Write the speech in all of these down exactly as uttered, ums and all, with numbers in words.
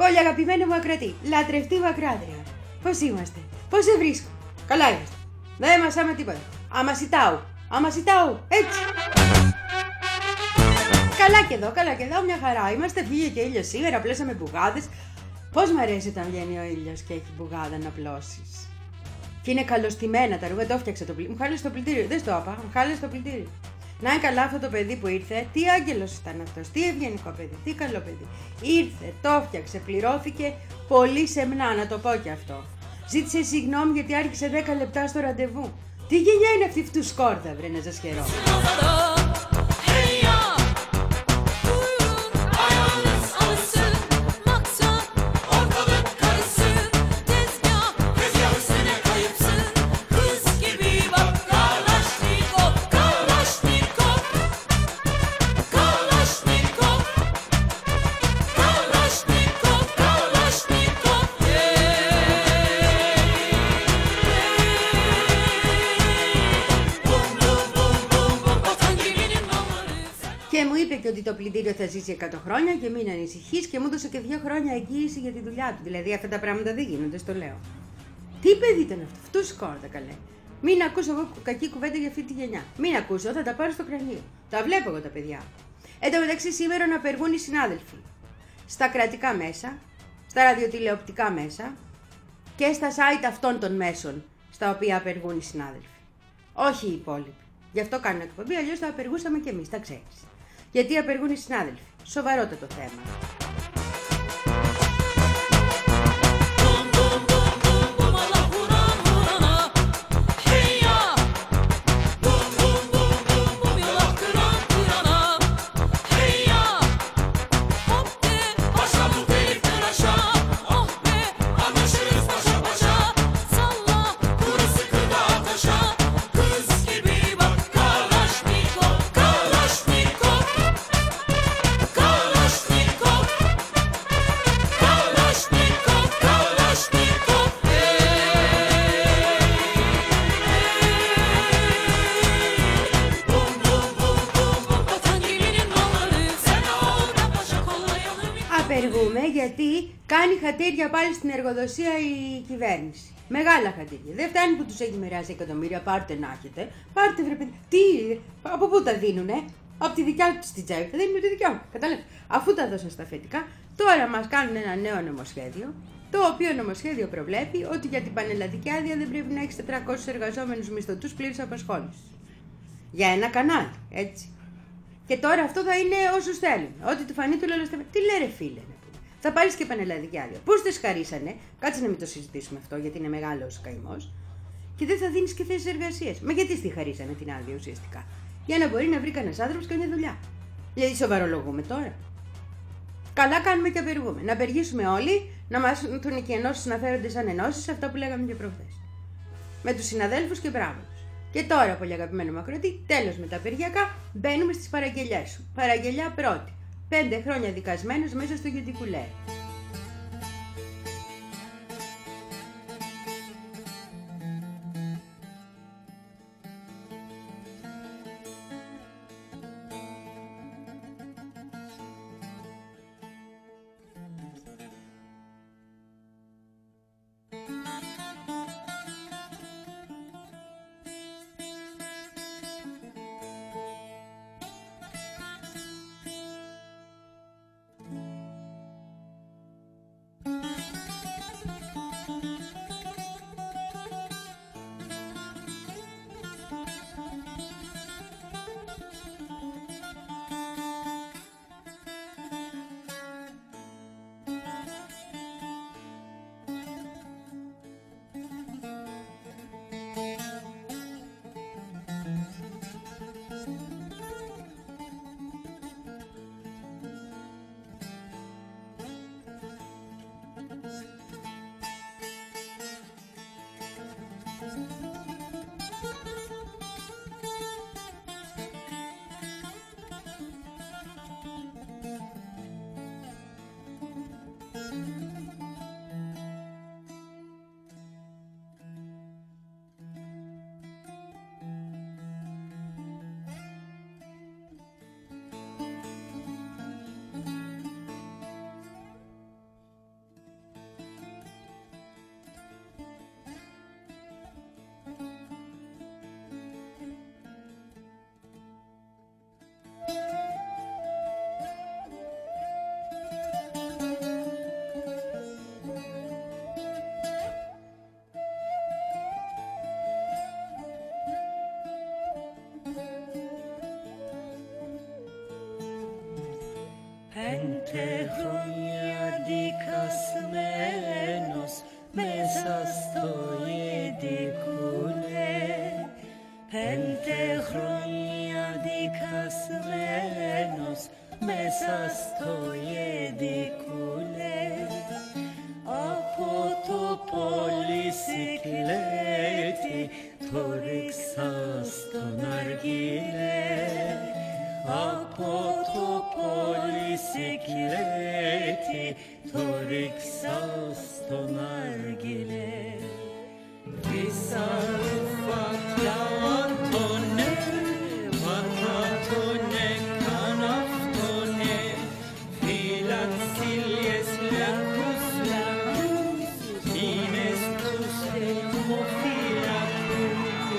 Πολύ αγαπημένο μου ακροατή, λατρευτή μου ακροάτρια. Πώς είμαστε, πώς σε βρίσκω? Καλά είμαστε. Δεν μασάμε τίποτα. Αμασιτάου, αμασιτάου, έτσι. Καλά και εδώ, καλά και εδώ, μια χαρά. Είμαστε, βγήκε και ήλιος σήμερα, πλέσαμε μπουγάδες. Πώς μ' αρέσει όταν βγαίνει ο ήλιος και έχει μπουγάδα να πλώσεις. Και είναι καλωστημένα τα ρούχα, το έφτιαξε το πλυντήριο. Μου χάλεσε το πλυντήριο, δεν στο είπα, μου χάλεσε το πλυντήριο. Να είναι καλά αυτό το παιδί που ήρθε, τι άγγελος ήταν αυτός, τι ευγενικό παιδί, τι καλό παιδί. Ήρθε, το έφτιαξε, πληρώθηκε πολύ σεμνά, να το πω και αυτό. Ζήτησε συγγνώμη γιατί άρχισε δέκα λεπτά στο ραντεβού. Τι γενιά είναι αυτή αυτού σκόρδα, βρε να σας χαιρώ. Και μου είπε και ότι το πλυντήριο θα ζήσει εκατό χρόνια και μην ανησυχείς και μου έδωσε και δύο χρόνια εγγύηση για τη δουλειά του. Δηλαδή αυτά τα πράγματα δεν γίνονται, στο λέω. Τι παιδί ήταν αυτό, αυτού σκόρδα καλέ. Μην ακούσω εγώ κακή κουβέντα για αυτή τη γενιά. Μην ακούσω, θα τα πάρω στο κρανίο. Τα βλέπω εγώ τα παιδιά. Εν τω μεταξύ σήμερα να απεργούν οι συνάδελφοι. Στα κρατικά μέσα, στα ραδιοτηλεοπτικά μέσα και στα site αυτών των μέσων στα οποία απεργούν οι συνάδελφοι. Όχι οι υπόλοιποι. Γι' αυτό κάνουν εκπομπή, αλλιώς θα απεργούσαμε κι εμείς, τα ξέρεις. Γιατί απεργούν οι συνάδελφοι. Σοβαρότατο θέμα. Απεργούμε γιατί κάνει χατήρια πάλι στην εργοδοσία η κυβέρνηση. Μεγάλα χατήρια. Δεν φτάνει που τους έχει μοιράσει εκατομμύρια. Πάρτε να έχετε. Πάρτε βρε παιδί. Τι, από πού τα δίνουνε? Από τη δικιά τους την τσέπη. Θα δίνουν τη δικιά μου. Καταλάβετε. Αφού τα δώσαν στα φετικά, τώρα μας κάνουν ένα νέο νομοσχέδιο. Το οποίο νομοσχέδιο προβλέπει ότι για την πανελλαδική άδεια δεν πρέπει να έχεις τετρακόσιους εργαζόμενους μισθωτούς πλήρους απασχόλησης. Για ένα κανάλι, έτσι. Και τώρα αυτό θα είναι όσους θέλουν. Ό,τι του φανεί του λέω. Τι λέει ρε φίλε, να πούμε. Θα πάρεις και πανελλαδική άδεια. Πώς τις χαρίσανε, κάτσε να μην το συζητήσουμε αυτό γιατί είναι μεγάλος καημός. Και δεν θα δίνεις και θέσεις εργασίας. Μα γιατί τη χαρίσανε την άδεια ουσιαστικά? Για να μπορεί να βρει κανένας άνθρωπος καμιά δουλειά. Δηλαδή σοβαρολογούμε τώρα. Καλά κάνουμε και απεργούμε. Να απεργήσουμε όλοι, να μας έρθουν και ενώσεις να φέρονται σαν ενώσεις, αυτά που λέγαμε και προχθές. Με τους συναδέλφους και μπράβο. Και τώρα, πολύ αγαπημένο Μακροτη, τέλος με τα απεργιακά, μπαίνουμε στις παραγγελιές σου. Παραγγελιά πρώτη. Πέντε χρόνια δικασμένος μέσα στο Γιουντικουλέ. πέντε χρόνια δικασμένος μέσα στο γεντικούλε, πέντε χρόνια δικασμένος μέσα στο γεντικούλε, από το πολυσικλέτη το ρίξα στον αργύλε, από το πολυσικλέτη το ρίξα στον αργύλε. Βίσα ρουφακιά βατώνε, βατώνε καναυτώνε, φιλαξίλιες λάκους λάκους, είναι στους αιμοφυλακούς.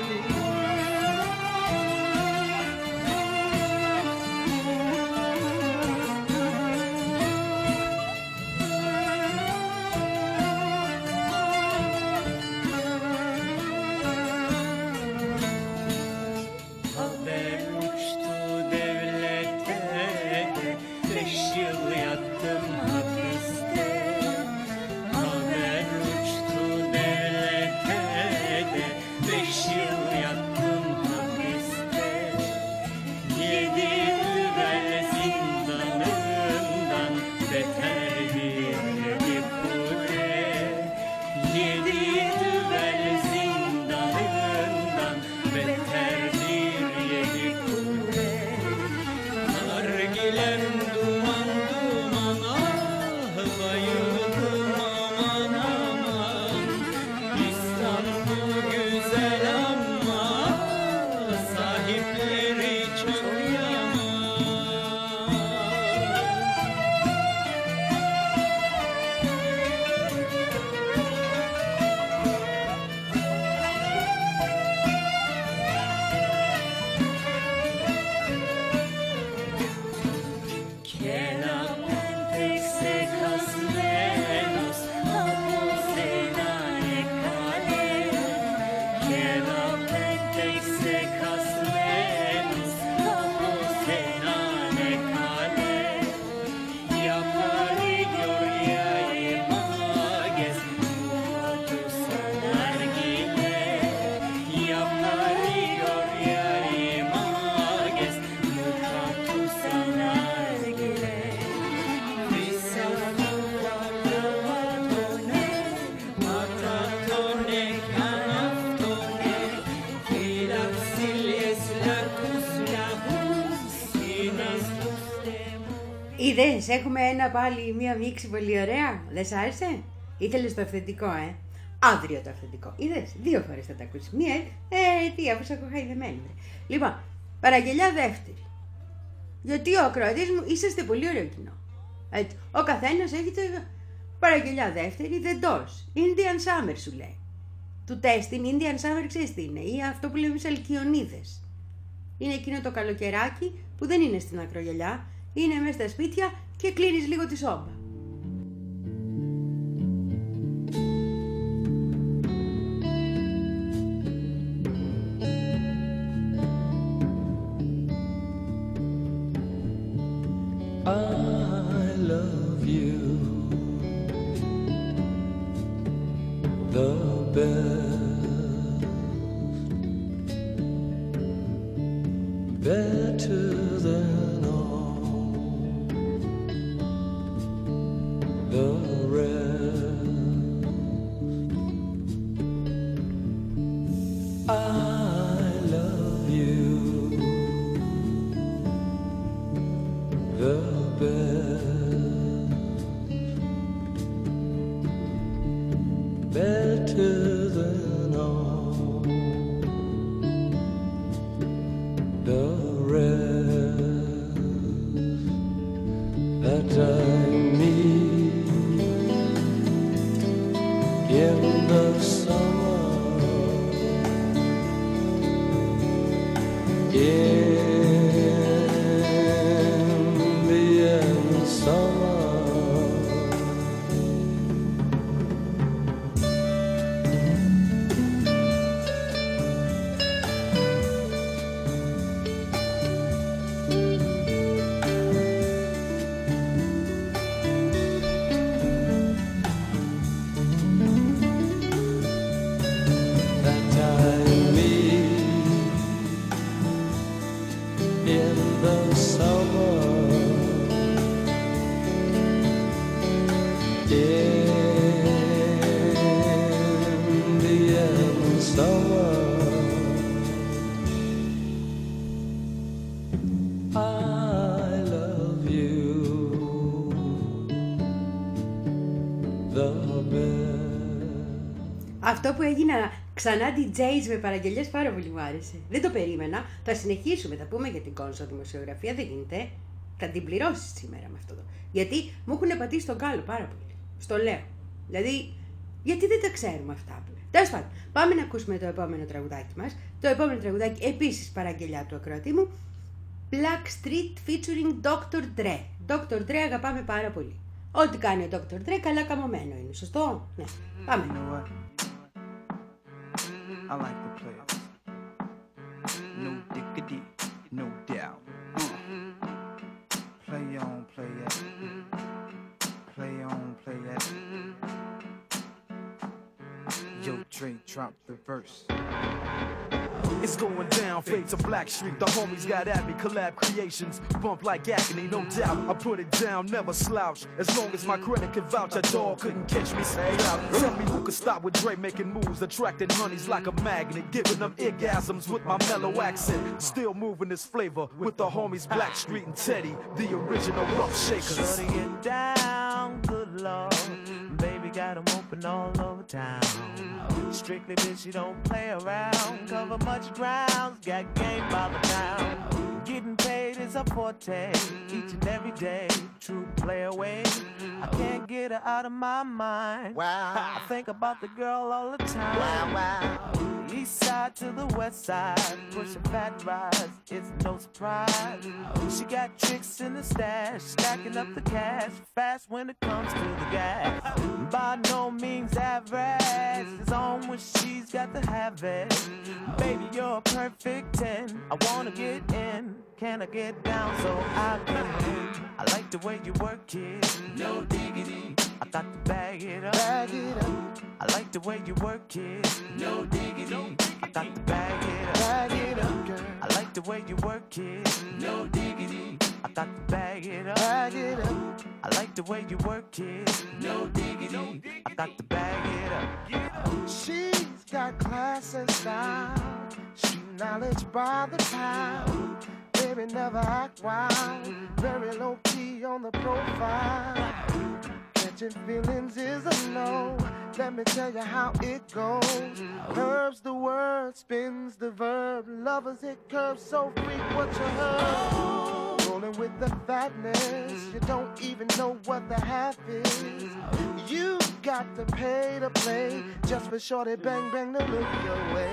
Είδες, έχουμε ένα πάλι μία μίξη πολύ ωραία. Δεν σ' άρεσε? Ήθελες το αυθεντικό, ε. Αύριο το αυθεντικό. Είδες, δύο φορές θα τα ακούσεις. Μία, ε, τι, αφού σε έχω χαϊδεμένη. Λοιπόν, παραγγελιά δεύτερη. Γιατί ο ακροατής μου είσαστε πολύ ωραίο κοινό. Έτσι, ο καθένας έχει το παραγγελιά δεύτερη, the doors. Indian Summer σου λέει. Του τέστην Indian Summer ξέρεις τι είναι, ή αυτό που λέμε εμείς αλκιονίδες. Είναι εκείνο το καλοκαιράκι που δεν είναι στην ακρογελιά, είναι μέσα στα σπίτια και κλείνεις λίγο τη σόμπα. I love you the best, better than all the rest. I love you the best, better than all the rest that I meet in the summer, in the end. in the summer, Indian summer. I love you the best. Αυτό που έγινα ξανά ντι τζέις με παραγγελιές πάρα πολύ μου άρεσε. Δεν το περίμενα. Θα συνεχίσουμε, θα πούμε για την κόνσο δημοσιογραφία, δεν γίνεται. Θα την πληρώσεις σήμερα με αυτό το. Γιατί μου έχουν πατήσει τον κάλο πάρα πολύ. Στο λέω. Δηλαδή, γιατί δεν τα ξέρουμε αυτά. Τέλος πάντων, πάμε να ακούσουμε το επόμενο τραγουδάκι μας. Το επόμενο τραγουδάκι, επίσης παραγγελιά του ακροατή μου. Black Street featuring ντόκτορ Dre. ντόκτορ Dre αγαπάμε πάρα πολύ. Ό,τι κάνει ο ντόκτορ Dre καλά καμωμένο είναι. Σωστό? Ναι. Πάμε. I like to play. No diggity, no doubt. Play on, play that. Play on, play that. Yo, Dre, drop the verse. It's going down, fade to Black Street. The homies got at me, collab creations. Bump like agony, no doubt. I put it down, never slouch. As long as my credit can vouch, a dog couldn't catch me. Say out. Tell me who could stop with Dre making moves, attracting honeys like a magnet, giving them orgasms with my mellow accent. Still moving this flavor with the homies Black Street and Teddy, the original rough shakers. Shutting it down, good lord. Baby got them open all over town. Strictly bitch, you don't play around. Cover much ground, got game by the town. Getting paid is a forte, each and every day. True play away, I can't get her out of my mind. Wow, I think about the girl all the time. Wow, wow. East side to the west side, pushing fat rides, it's no surprise. She got tricks in the stash, stacking up the cash, fast when it comes to the gas. By no means average, it's on when she's got to have it. Baby, you're a perfect ten, I wanna get in. Can I get down so I can win? I like the way you work it, no diggity. I got to bag it up, bag it up. I like the way you work it, no diggity. I got to bag it up, bag it up, girl. I like the way you work it, no diggity. I got to bag it up, bag it up. I like the way you work it, no diggity. I got to bag it up. She's got class and style, street knowledge by the pound. Baby never act wild, very low key on the profile. Catching feelings is a no, let me tell you how it goes. Curves the word, spins the verb, lovers hit curves so freak what you heard. Rolling with the fatness, you don't even know what the half is. You got to pay to play, just for shorty bang bang to look your way.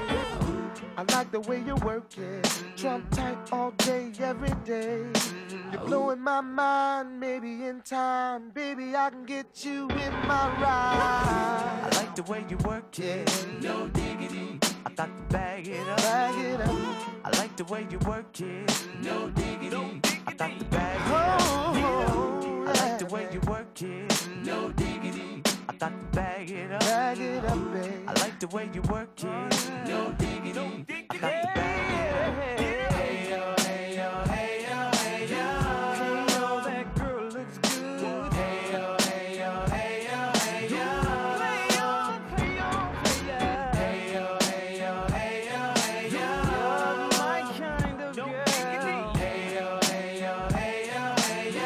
I like the way you work it, Trump tight all day, every day. You're blowing my mind, maybe in time, baby I can get you in my ride. I like the way you work it, no diggity. I got to bag it up, bag it up. I like the way you work it, no diggity. I got to bag it Oh, up, yeah. I like the way you work it, no diggity. I got to bag it up, Bag it up, babe. I like the way you work it, no diggity. I got to bag it up. Hey yo, hey yo, hey yo, hey yo. Hey yo, that girl looks good. Hey yo, hey yo, hey yo, hey yo. Play on, play on, play on. Hey yo, hey yo, hey yo, hey yo. You're my kind of girl. Hey yo, hey yo, hey yo, hey yo.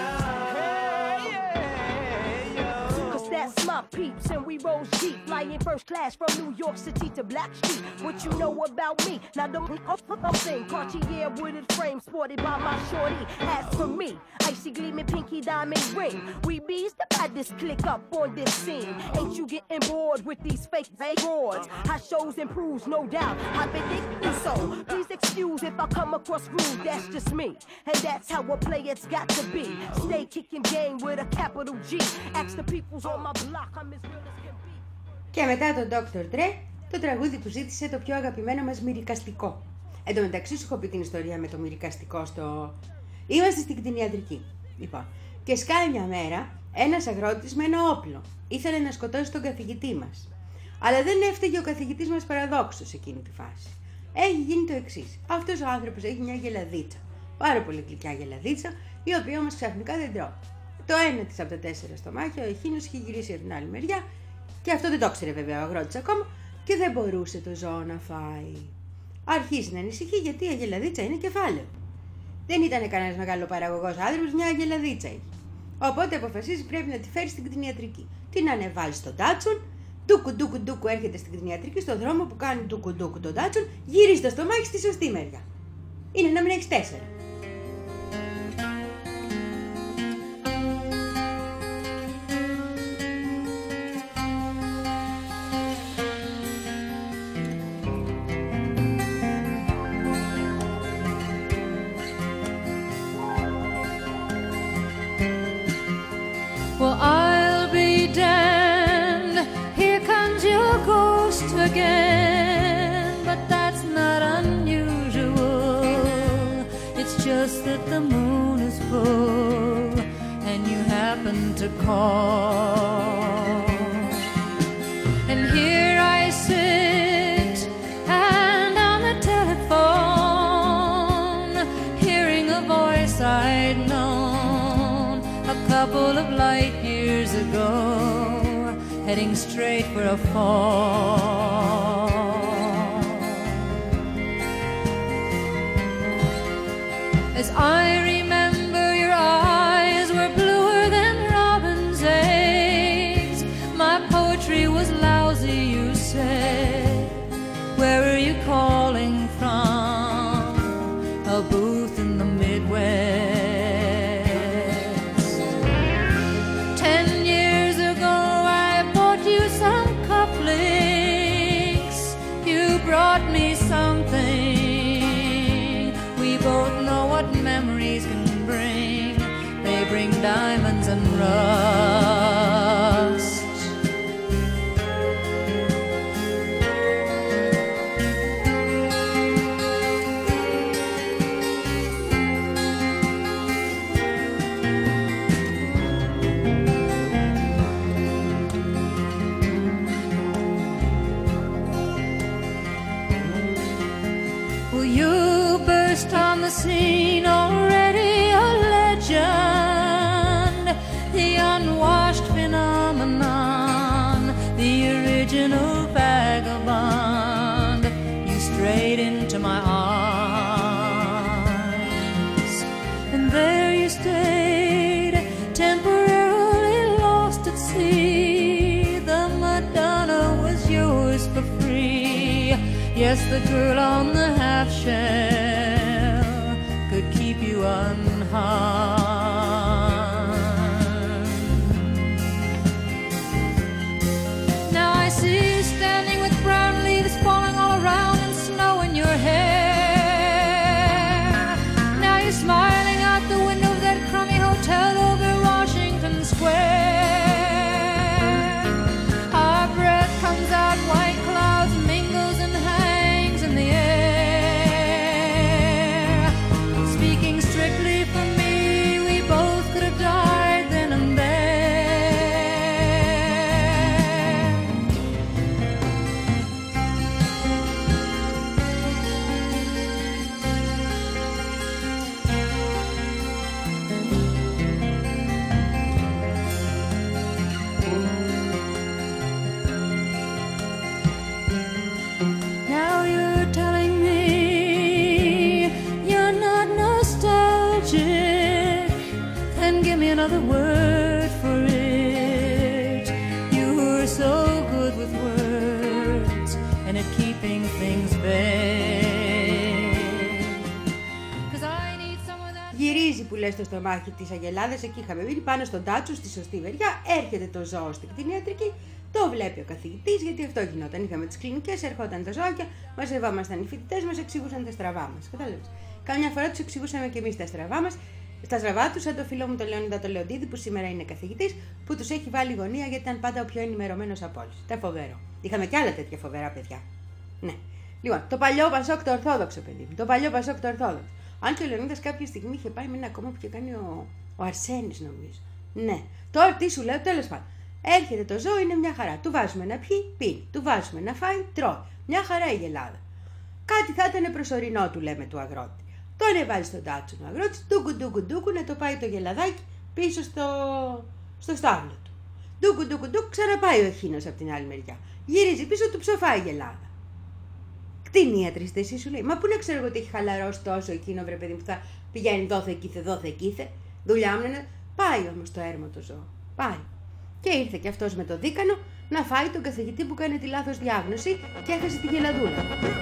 Hey yo. Cause that's my peeps and we roll deep, flying first class from New York City to Black Street. What you know about me? Now the I'm saying Cartier wooded frame sported by my shorty. As for me, icy gleaming pinky diamond ring. We bees the baddest click up on this scene. Ain't you getting bored with these fake fake broads? How shows improves, no doubt. I've been thinking so. Please excuse if I come across rude. That's just me, and that's how a player's got to be. Stay kicking game with a capital G. Ask the peoples on my block, I'm as real as can be. Και μετά τον ντόκτορ Dre, το τραγούδι που ζήτησε το πιο αγαπημένο μας μυρικαστικό. Εν τω μεταξύ σου έχω πει την ιστορία με το μυρικαστικό στο... Είμαστε στην κτηνιατρική, λοιπόν. Και σκάει μια μέρα ένας αγρότης με ένα όπλο. Ήθελε να σκοτώσει τον καθηγητή μας. Αλλά δεν έφταιγε ο καθηγητής μας παραδόξος σε εκείνη τη φάση. Έχει γίνει το εξής. Αυτός ο άνθρωπος έχει μια γελαδίτσα. πάρα πολύ γλυκιά γελαδίτσα, η οποία όμως ξαφνικά δεν τρώει. Το ένα της από τα τέσσερα στομάχια, ο εχίνος είχε γυρίσει από την άλλη μεριά και αυτό δεν το ξέρε βέβαια ο αγρότης ακόμα και δεν μπορούσε το ζώο να φάει. Αρχίζει να ανησυχεί γιατί η αγελαδίτσα είναι κεφάλαιο. Δεν ήταν κανένας μεγάλο παραγωγός άνθρωπος, μια αγελαδίτσα είχε. Οπότε αποφασίζει πρέπει να τη φέρει στην κτηνιατρική. Την ανεβάζει στον τάτσον, ντούκου ντούκου ντούκου έρχεται στην κτηνιατρική, στον δρόμο που κάνει ντούκου ντούκου τον τάτσον, γυρίζει το στομάχι στη σωστή μεριά. Είναι να μην έχει τέσσερα. Well, I'll be damned, here comes your ghost again, but that's not unusual, it's just that the moon is full, and you happen to call, and here I sit, and on the telephone, hearing a voice I'd known a couple of light years ago, heading straight for a fall. As I remember, your eyes were bluer than robin's eggs. My poetry was lousy, you said. Where are you calling from? A booth in the Midwest. Ten years ago I bought you some cufflinks. You brought me something. We both know what memories can bring. They bring diamonds and rust. Well, you burst on the scene, already a legend, the unwashed phenomenon, the original vagabond. You strayed into my arms, and there you stayed, temporarily lost at sea. The Madonna was yours for free. Yes, the girl on the half shell could keep you unharmed. Now I see you standing with brown leaves falling all around and snow in your hair. Now you're smiling out the window of that crummy hotel over Washington Square. Our breath comes out, white clouds mingles and hangs in the air. Speaking strictly for me, we both could have died then and there. Now you're telling me you're not nostalgic, then give me another word for it. You were so good with words and at keeping things vague. 'Cause I need someone that... Γυρίζει που λες το στομάχι της αγελάδας, εκεί είχαμε μείνει, πάνω στον τάτσο στη σωστή μεριά, έρχεται το ζώο στην κτηνιατρική, το βλέπει ο καθηγητής, γιατί αυτό γινόταν. Είχαμε τις κλινικές, ερχόταν τα ζωάκια, μαζευόμασταν οι φοιτητές, μας εξηγούσαν τα στραβά μας. Κατάλαβες. Καμιά φορά τους εξηγούσαμε και εμείς τα στραβά μας, στα στραβά τους, σαν το φίλο μου τον Λεωνίδα το Λεοντίδη, που σήμερα είναι καθηγητής, που τους έχει βάλει γωνία γιατί ήταν πάντα ο πιο ενημερωμένος από όλους. Τα φοβερό. Είχαμε κι άλλα τέτοια φοβερά παιδιά. Ναι. Λοιπόν, το παλιό Πασόκ το Ορθόδοξο, παιδί μου. Το παλιό Πασόκ το Ορθόδοξο. Αν και ο Λεωνίδας κάποια στιγμή είχε πάει με ένα κόμμα που είχε κάνει ο, ο Αρσένης, νομίζω. Ναι. Τώρα τι σου λέω, τέλος πάντων. Έρχεται το ζώο, είναι μια χαρά. Του βάζουμε να πιει, πίνει. Του βάζουμε να φάει, τρώει. Μια χαρά η Ελλάδα. Κάτι θα ήταν προσωρινό, του λέμε του αγρότη. τον έβαλε στον τάτσο ο αγρότης, ντούκου ντούκου ντούκου, να το πάει το γελαδάκι πίσω στο, στο στάβλο του. Ντούκου ντούκου ντούκου, ξαναπάει ο εχίνος από την άλλη μεριά. Γυρίζει πίσω, του ψοφάει η γελάδα. Κτηνίατρης εσύ, σου λέει. Μα πού να ξέρω εγώ ότι έχει χαλαρώσει τόσο εκείνο, βρε παιδί που θα πηγαίνει δόθε κήθε, δόθε κήθε. Δουλειά μου είναι. Πάει όμως το έρμο το ζώο. Πάει. Και ήρθε και αυτός με το δίκανο να φάει τον καθηγητή που κάνει τη λάθος διάγνωση και έχασε τη γελαδούλα.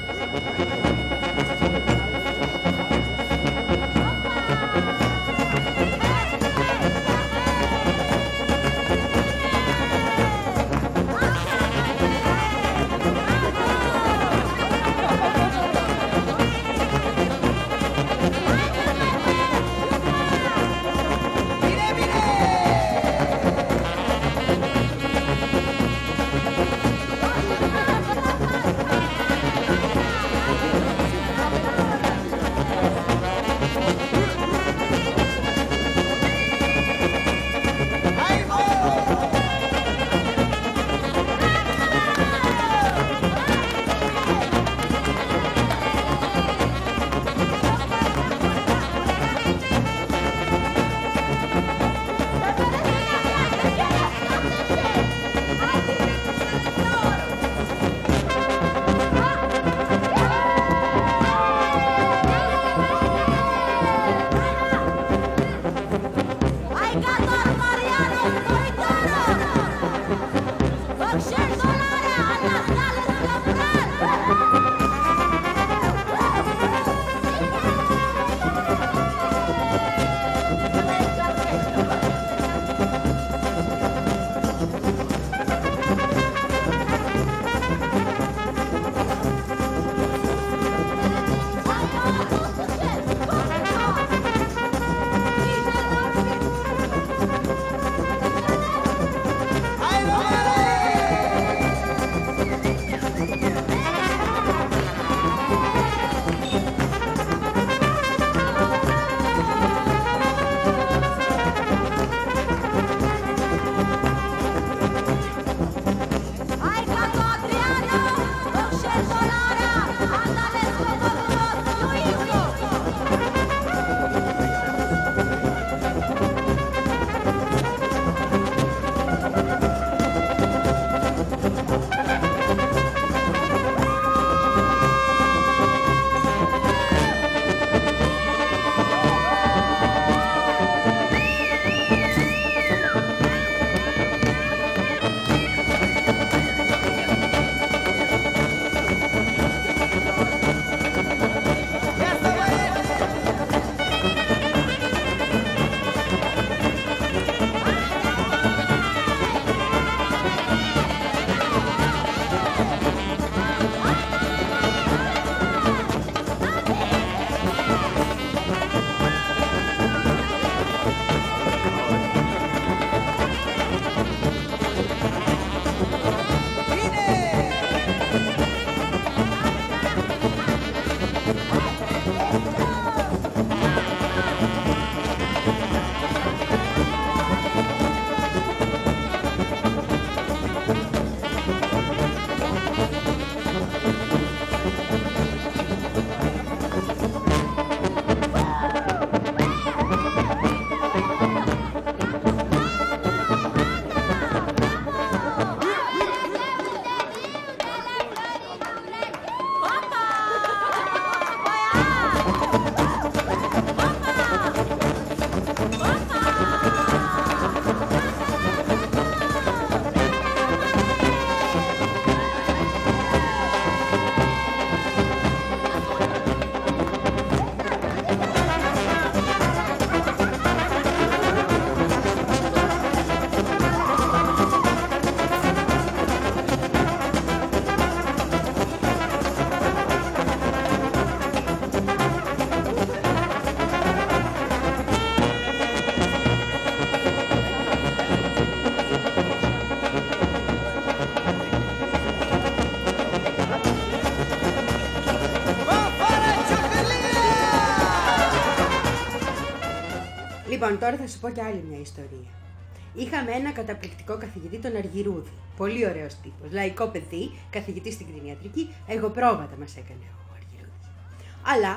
Λοιπόν, τώρα θα σου πω κι άλλη μια ιστορία. Είχαμε ένα καταπληκτικό καθηγητή, τον Αργυρούδη. Πολύ ωραίος τύπος. Λαϊκό παιδί, καθηγητή στην κτηνιατρική. Εγώ πρόβατα μας έκανε ο Αργυρούδης. Αλλά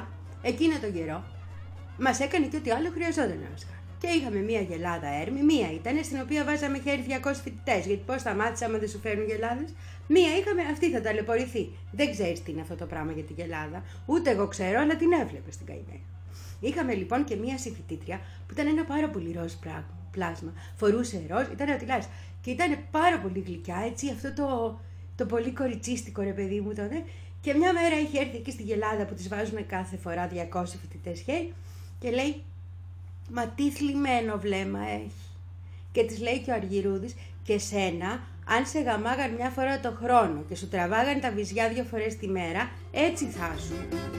εκείνο τον καιρό μας έκανε και ό,τι άλλο χρειαζόταν να μας κάνει. Και είχαμε μία γελάδα έρμη, μία ήταν στην οποία βάζαμε χέρι διακόσιους φοιτητές. Γιατί πώς θα μάθεις άμα δεν σου φέρνουν γελάδες. Μία είχαμε, αυτή θα ταλαιπωρηθεί. Δεν ξέρεις τι είναι αυτό το πράγμα για τη γελάδα. Ούτε εγώ ξέρω, αλλά την έβλεπε στην καημένη. Είχαμε λοιπόν και μία συμφοιτήτρια που ήταν ένα πάρα πολύ ροζ πλάσμα. Φορούσε ροζ, ήταν ατυλάς. Και ήταν πάρα πολύ γλυκιά, έτσι, αυτό το, το πολύ κοριτσίστικο ρε παιδί μου τότε. Και μια μέρα είχε έρθει εκεί στη γελάδα που τις βάζουν κάθε φορά διακόσιοι φοιτητές χέρι και λέει. Μα τι θλιμμένο βλέμμα έχει. Και της λέει και ο Αργυρούδης, και σένα, αν σε γαμάγαν μια φορά το χρόνο και σου τραβάγαν τα βυζιά δύο φορές τη μέρα, έτσι θα σου.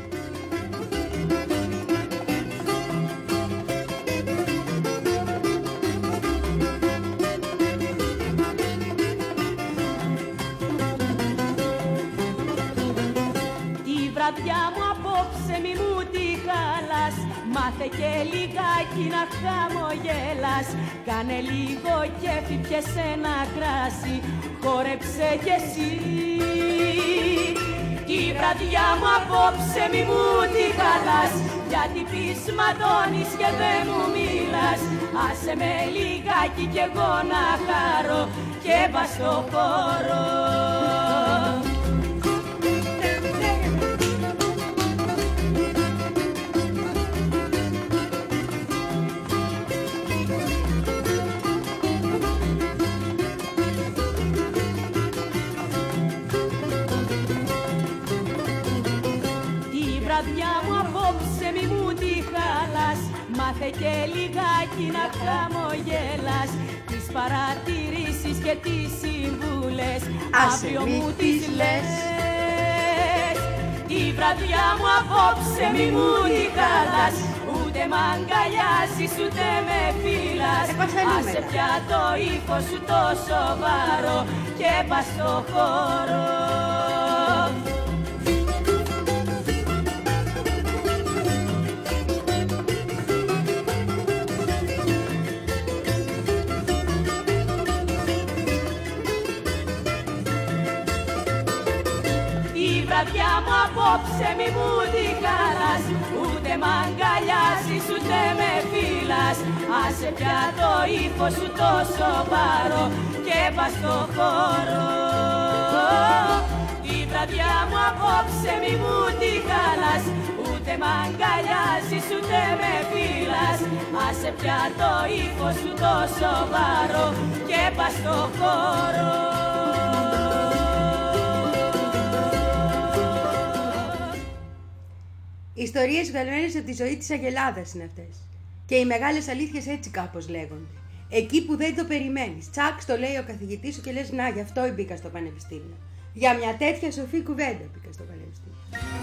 Τη βραδιά μου απόψε μη μου τη χαλάς, μάθε και λιγάκι να χαμογέλας. Κάνε λίγο κέφι, πιέσαι ένα κράσι, χόρεψε κι εσύ. Τη βραδιά μου απόψε μη μου τη χαλάς, γιατί πεις μαντώνεις και δεν μου μιλάς. Άσε με λιγάκι κι εγώ να χαρώ και πας στο χώρο. Μάθε και λιγάκι να χαμογέλας, τις παρατηρήσεις και τις συμβούλες αύριο μου τις λες. Τη βραδιά μου απόψε μη μου τη χαλάς, ούτε μ' αγκαλιάζεις ούτε με φύλας. Άσε πια το ύφος σου το σοβαρό και πας στο χώρο. Βραδιά μου απόψε μη μου τη χαλάς, ούτε μ' αγκαλιάζεις ούτε με φύλας. Άσε πια το ύφος σου το σοβαρό και πας στο χώρο. Τη βραδιά μου απόψε μη μου τη χαλάς, ούτε μ' αγκαλιάζεις ούτε με φύλας. Άσε πια το ύφος σου το σοβαρό και πας στο χώρο. Ιστορίες βγαλμένες από τη ζωή της Αγελάδας είναι αυτές. Και οι μεγάλες αλήθειες έτσι κάπως λέγονται. Εκεί που δεν το περιμένεις. Τσακ, το λέει ο καθηγητής σου και λες να, γι' αυτό μπήκα στο πανεπιστήμιο. Για μια τέτοια σοφή κουβέντα μπήκα στο πανεπιστήμιο.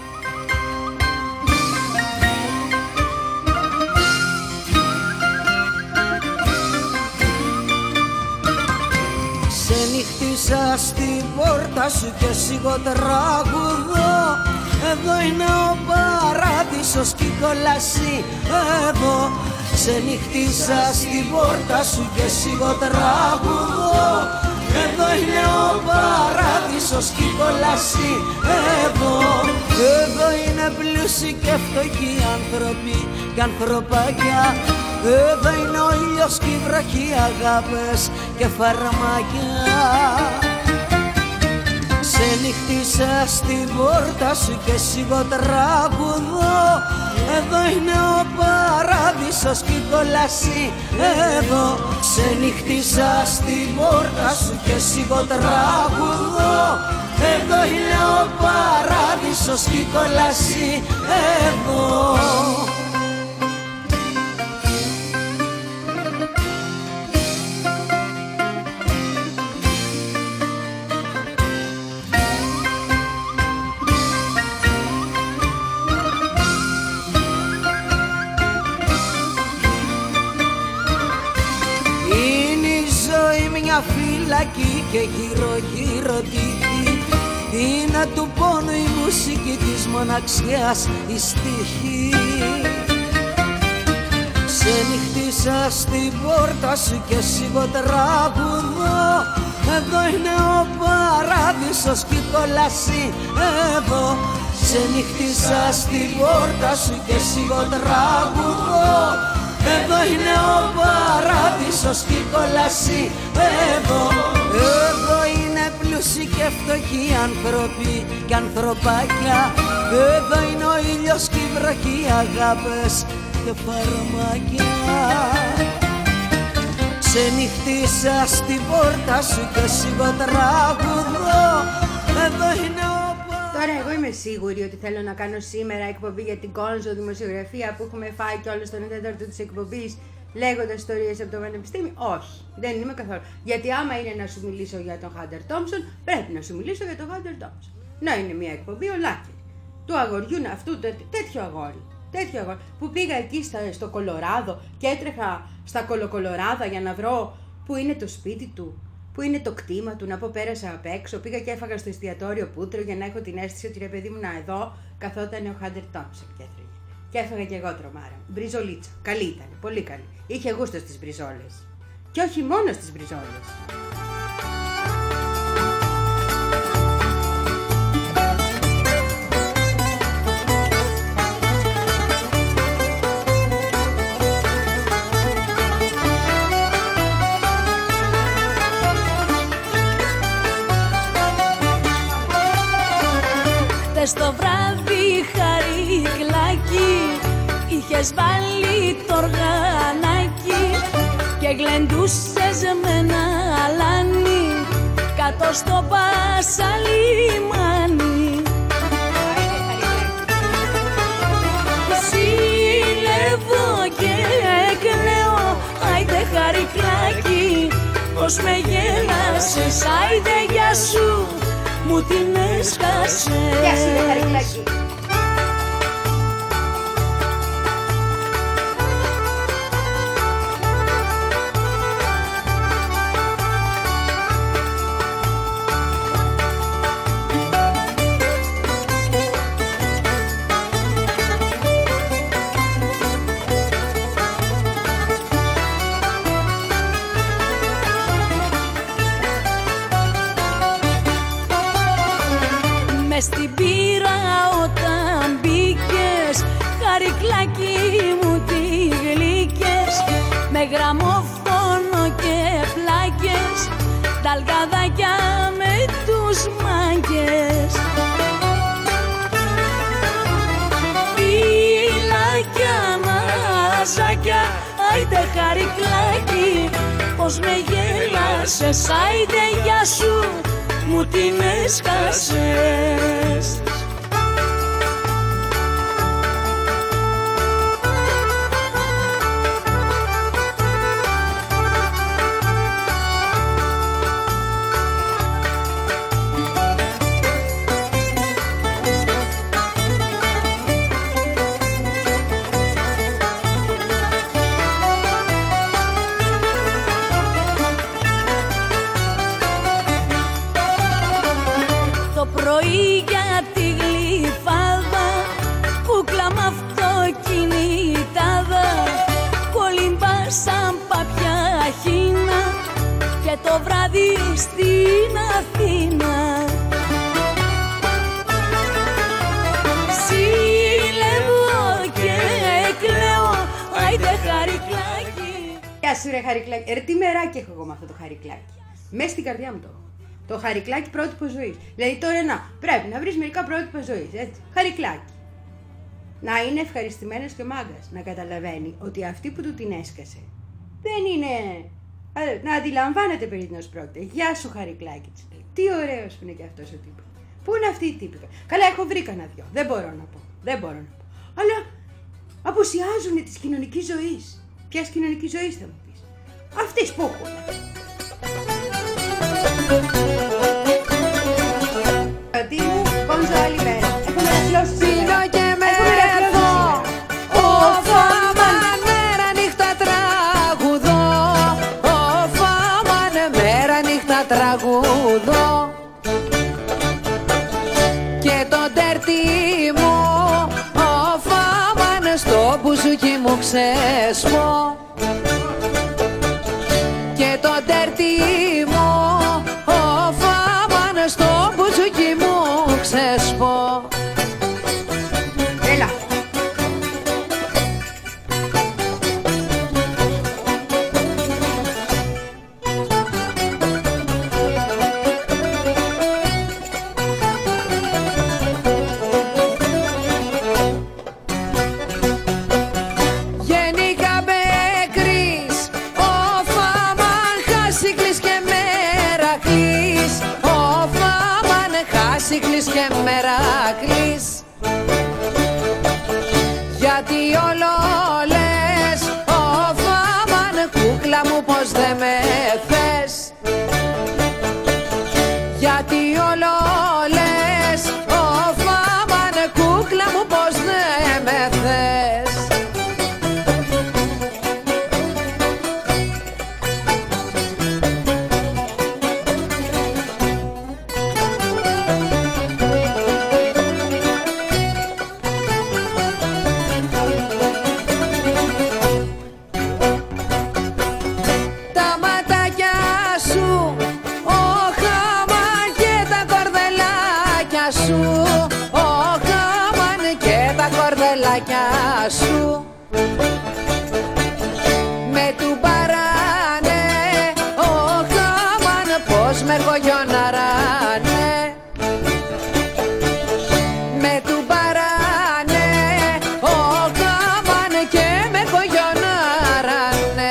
Ξενυχτήσα στην πόρτα σου και σιγό τραγουδώ. Εδώ είναι ο παράδεισος κι η κόλαση εδώ. Ξενυχτήσα στην πόρτα σου και σιγό τραγουδώ. Εδώ είναι ο παράδεισος κι η κόλαση εδώ. Εδώ είναι πλούσιοι και φτωχοί άνθρωποι κι ανθρωπάκια. Εδώ είναι ο ήλιος κι η βροχή, αγάπες και φαρμάκια. Ξενυχτήσα στην πόρτα σου και σιγό τραγουδώ. Εδώ είναι ο παράδεισος κι η κόλαση εδώ. Ξενυχτήσα στην πόρτα σου και σιγό τραγουδώ. Εδώ είναι ο παράδεισος κι η κόλαση εδώ. Φυλακή και γύρω γύρω τύχη. Είναι του πόνου η μουσική, της μοναξιάς η στίχη. Ξενυχτήσα στην πόρτα σου και σιγό τραγουδώ. Εδώ είναι ο παράδεισος κι η κόλαση εδώ. Ξενύχτησα στην πόρτα σου και σιγό τραγουδώ. Εδώ είναι ο παράδεισος και η κόλαση. Εδώ, εδώ είναι πλούσιοι και φτωχοί άνθρωποι και ανθρωπάκια. Εδώ είναι ο ήλιος και η βροχή, αγάπες και φαρμάκια. Ξενύχτησα στην πόρτα σου και σιγό τραγουδώ. Εδώ είναι ο... Τώρα εγώ είμαι σίγουρη ότι θέλω να κάνω σήμερα εκπομπή για την κόνσο δημοσιογραφία που έχουμε φάει και όλο στον τέταρτο της εκπομπής λέγοντας ιστορίες από το πανεπιστήμιο. Όχι, δεν είμαι καθόλου. Γιατί άμα είναι να σου μιλήσω για τον Χάντερ Τόμψον, πρέπει να σου μιλήσω για τον Χάντερ Τόμψον. Να είναι μια εκπομπή ολάκερη. Του αγοριού αυτού, τέτοιο αγόρι. Τέτοιο αγόρι που πήγα εκεί στα, στο Κολοράδο και έτρεχα στα Κολοκολοράδα για να βρω που είναι το σπίτι του. Που είναι το κτήμα του, να πω πέρασα απ' έξω, πήγα και έφαγα στο εστιατόριο Πούτρο για να έχω την αίσθηση ότι ρε παιδί μου να εδώ καθόταν ο Χάντερ Τόμψον και έφυγε. Και έφαγα και εγώ τρομάρα. Μπριζολίτσα. Καλή ήταν, πολύ καλή. Είχε γούστο στις μπριζόλες. Και όχι μόνο στις μπριζόλες. Στο βράδυ Χαρικλάκι είχες βάλει το οργανάκι και γλεντούσες με ένα αλάνι κάτω στο Πασαλιμάνι. Ζήλευω και κλαίω, άιντε Χαρικλάκι, πως με γέλασες, άιντε γεια σου, μου την έσκασες. Γεια σου ρε Χαρικλάκι. Μες στην πύρα όταν μπήκες, Χαρικλάκι μου τι γλύκες, με γραμμόφωνο και πλάκες, τα αλγαδάκια με τους μάγκες. Φυλάκια, μαζάκια, άιντε Χαρικλάκι, πως με γέλασες, άιντε γεια σου, μου την έσκασες. Πρωί για τη γλυφάδα, κούκλα μ' αυτοκινητάδα, κολυμπά σαν παπιά χίνα και το βράδυ στην Αθήνα. Ζήλευω και κλαίω, άιντε Χαρικλάκι. Γεια σου ρε Χαρικλάκι. Ρε τι μεράκι έχω εγώ με αυτό το Χαρικλάκι. Μέσα στην καρδιά μου το έχω. Το Χαρικλάκι πρότυπο ζωής. Δηλαδή τώρα να πρέπει να βρεις μερικά πρότυπα ζωής. Έτσι. Χαρικλάκι. Να είναι ευχαριστημένος και μάγκας. Να καταλαβαίνει ότι αυτή που του την έσκασε δεν είναι. Να αντιλαμβάνεται περί τίνος πρόκειται. Γεια σου Χαρικλάκι. Τι ωραίος που είναι και αυτός ο τύπος. Πού είναι αυτή η τύπηκα. Καλά, έχω βρει κανένα δυο. Δεν μπορώ να πω. Δεν μπορώ να πω. Αλλά απουσιάζουν της κοινωνικής ζωής. Ποιας κοινωνικής ζωής θα μου πεις. Αυτής που έχουν. Πατή μου, κόντζο άλλη μέρα. Έχω μερακλώσει σήμερα. και μεθώ, ο φάμαν μέρα νύχτα τραγουδώ, ο φάμαν μέρα νύχτα τραγουδώ. Και το τέρτι μου, ο φάμαν στο μπουζούκι μου ξεσπώ. Και το τέρτι μου, ο φάμαν στο μπουζούκι μου ξεσπώ. σου. Με του παράνε, όχι αμάν πως με κογιοναράνε. Με του παράνε, όχι αμάν και με κογιοναράνε.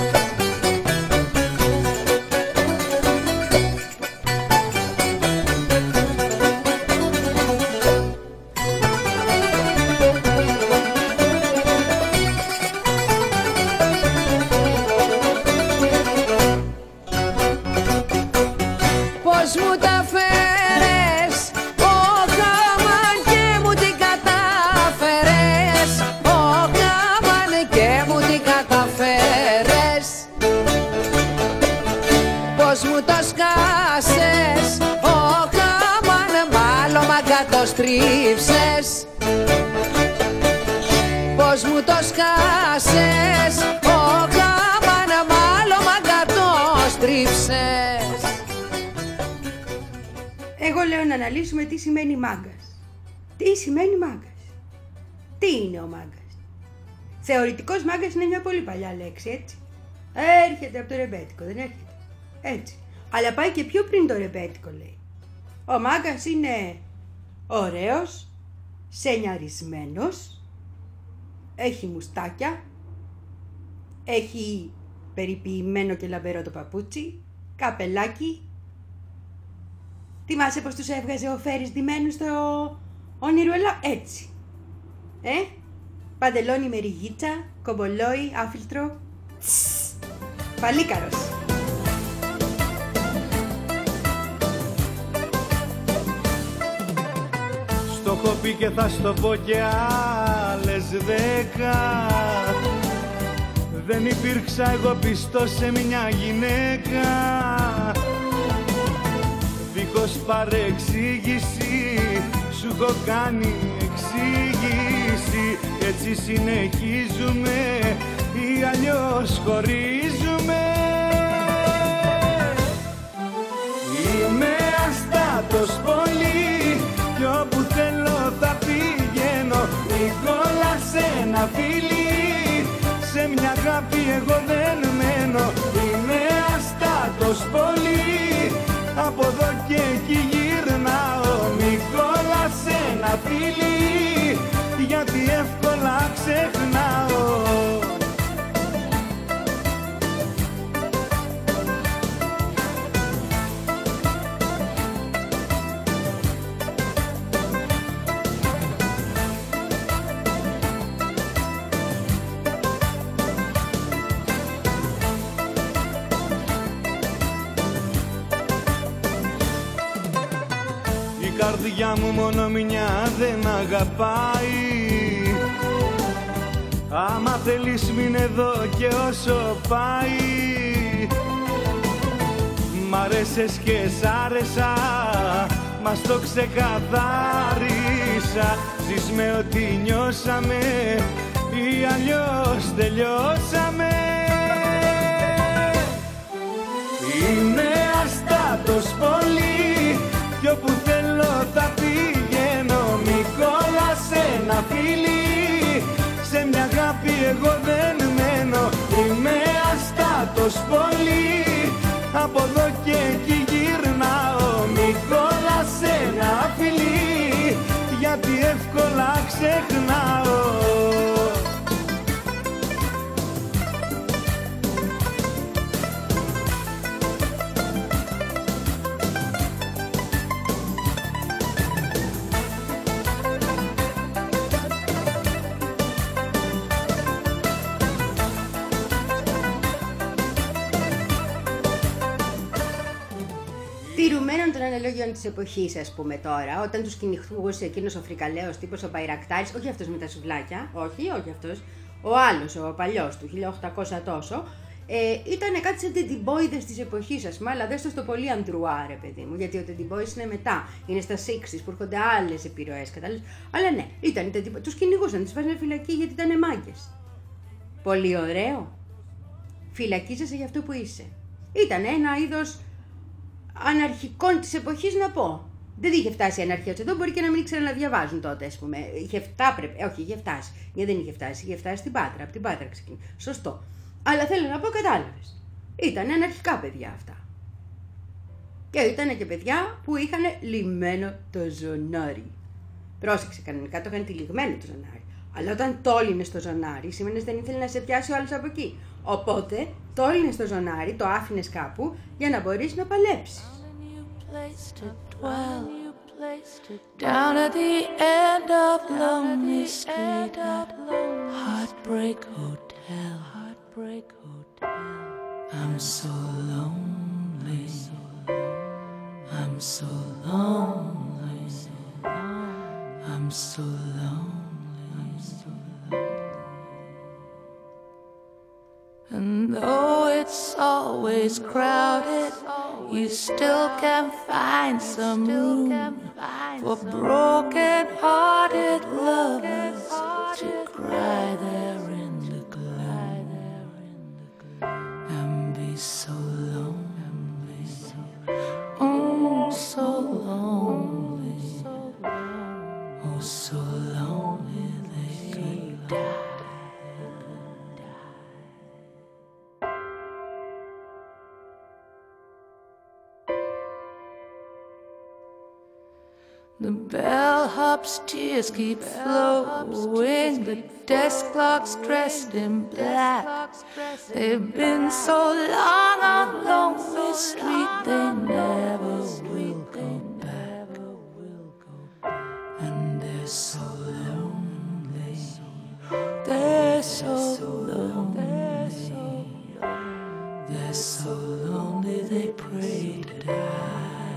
Πώς μου τα φέρες, όχι αμάν και μου την κατάφερες. Όχι αμάν και μου την καταφέρες. Πώς μου το σκάσες, όχι αμάν μάλλον μάγκα το στρίψες. Πώς μου το σκάσες, όχι αμάν μάλλον μάγκα το στρίψες. Εγώ λέω να αναλύσουμε τι σημαίνει μάγκας. Τι σημαίνει μάγκας. Τι είναι ο μάγκας. Θεωρητικός μάγκας είναι μια πολύ παλιά λέξη, έτσι. Έρχεται από το ρεμπέτικο, δεν έρχεται. Έτσι. Αλλά πάει και πιο πριν το ρεμπέτικο, λέει. Ο μάγκας είναι ωραίος, σενιαρισμένος, έχει μουστάκια, έχει περιποιημένο και λαμπερό το παπούτσι, καπελάκι. Θυμάσαι πως τους έβγαζε ο Φέρης ντυμένους στο όνειρο Ελλά, έτσι. Ε, παντελόνι με ριγίτσα, κομπολόι, άφιλτρο. Τσσσ, παλίκαρος. Στο έχω πει και θα στο πω και άλλες δέκα. Δεν υπήρξα εγώ πιστός σε μια γυναίκα. Δίχως παρεξήγηση σου έχω κάνει εξήγηση. Έτσι συνεχίζουμε ή αλλιώς χωρίζουμε. Είμαι αστάτος πολύ κι όπου θέλω θα πηγαίνω. Νικόλα σε ένα φιλί, σε μια αγάπη εγώ δεν μένω. Είμαι αστάτος πολύ, από εδώ και εκεί γυρνάω. Νικόλα σε ένα φιλί, γιατί εύκολα ξεχνάω. Η καρδιά μου μόνο μια δεν αγαπάει. Άμα θέλεις μείνε εδώ και όσο πάει. Μ' άρεσες και σ' άρεσα, μας το ξεκαθάρισα. Ζεις με ό,τι νιώσαμε ή αλλιώς τελειώσαμε. Είμαι αστάτος πολύ κι όπου θέλω θα πηγαίνω. Νικόλα σε ένα φιλί, σε μια αγάπη εγώ δεν μένω. Είμαι αστάτος πολύ, από εδώ και εκεί γυρνάω. Νικόλα σε ένα φιλί, γιατί εύκολα ξεχνάω. Τηρουμένων των αναλόγιων της εποχής, ας πούμε τώρα, όταν τους κυνηγούσε εκείνος ο φρικαλαίος τύπος, ο Παϊρακτάρης, όχι αυτός με τα σουβλάκια, όχι, όχι αυτός, ο άλλος, ο παλιός του, χίλια οκτακόσια τόσο, ε, ήταν κάτι σαν τεντιμπόιδες της εποχής, ας πούμε, αλλά δες το στο πολύ αντρουά, ρε παιδί μου, γιατί ο τεντιμπόιδες είναι μετά, είναι στα εξήντα που έρχονται άλλες επιρροές, κατάλαβες. Αλλά ναι, ήταν τεντιμπόιδες, τους κυνηγούσαν, τους βάζανε φυλακή γιατί ήταν μάγκες. Πολύ ωραίο. Φυλακίζεσαι για αυτό που είσαι. Ήταν ένα είδος αναρχικών της εποχής, να πω. Δεν είχε φτάσει αναρχαίος εδώ, μπορεί και να μην ήξεραν να διαβάζουν τότε, ας πούμε. Είχε φτάσει, ε, όχι, είχε φτάσει. Γιατί δεν είχε φτάσει, είχε φτάσει στην Πάτρα, από την Πάτρα ξεκινήσει. Σωστό. Αλλά θέλω να πω, κατάλαβες. Ήταν αναρχικά παιδιά αυτά. Και ήταν και παιδιά που είχαν λυμμένο το ζωνάρι. Πρόσεξε, κανονικά το είχαν τυλιγμένο το ζωνάρι. Αλλά όταν τόλινε στο ζωνάρι, σημαίνει δεν ήθελε να σε πιάσει ο άλλος από εκεί. Οπότε τόλινε στο ζωνάρι, το άφηνες κάπου για να μπορείς να παλέψεις. Down at the end of Lonely Street at Heartbreak Hotel. Heartbreak Hotel. I'm so lonely. I'm so lonely. I'm so lonely. And though it's always crowded, you still can find some room for broken-hearted lovers to cry there in the gloom and be so lonely, oh so lonely, oh so lonely they could die. The bellhop's tears keep flowing, the desk clock's dressed in black. They've been so long on Lonely Street, they never will go back. And they're so lonely, they're so lonely, they're so lonely they pray to die.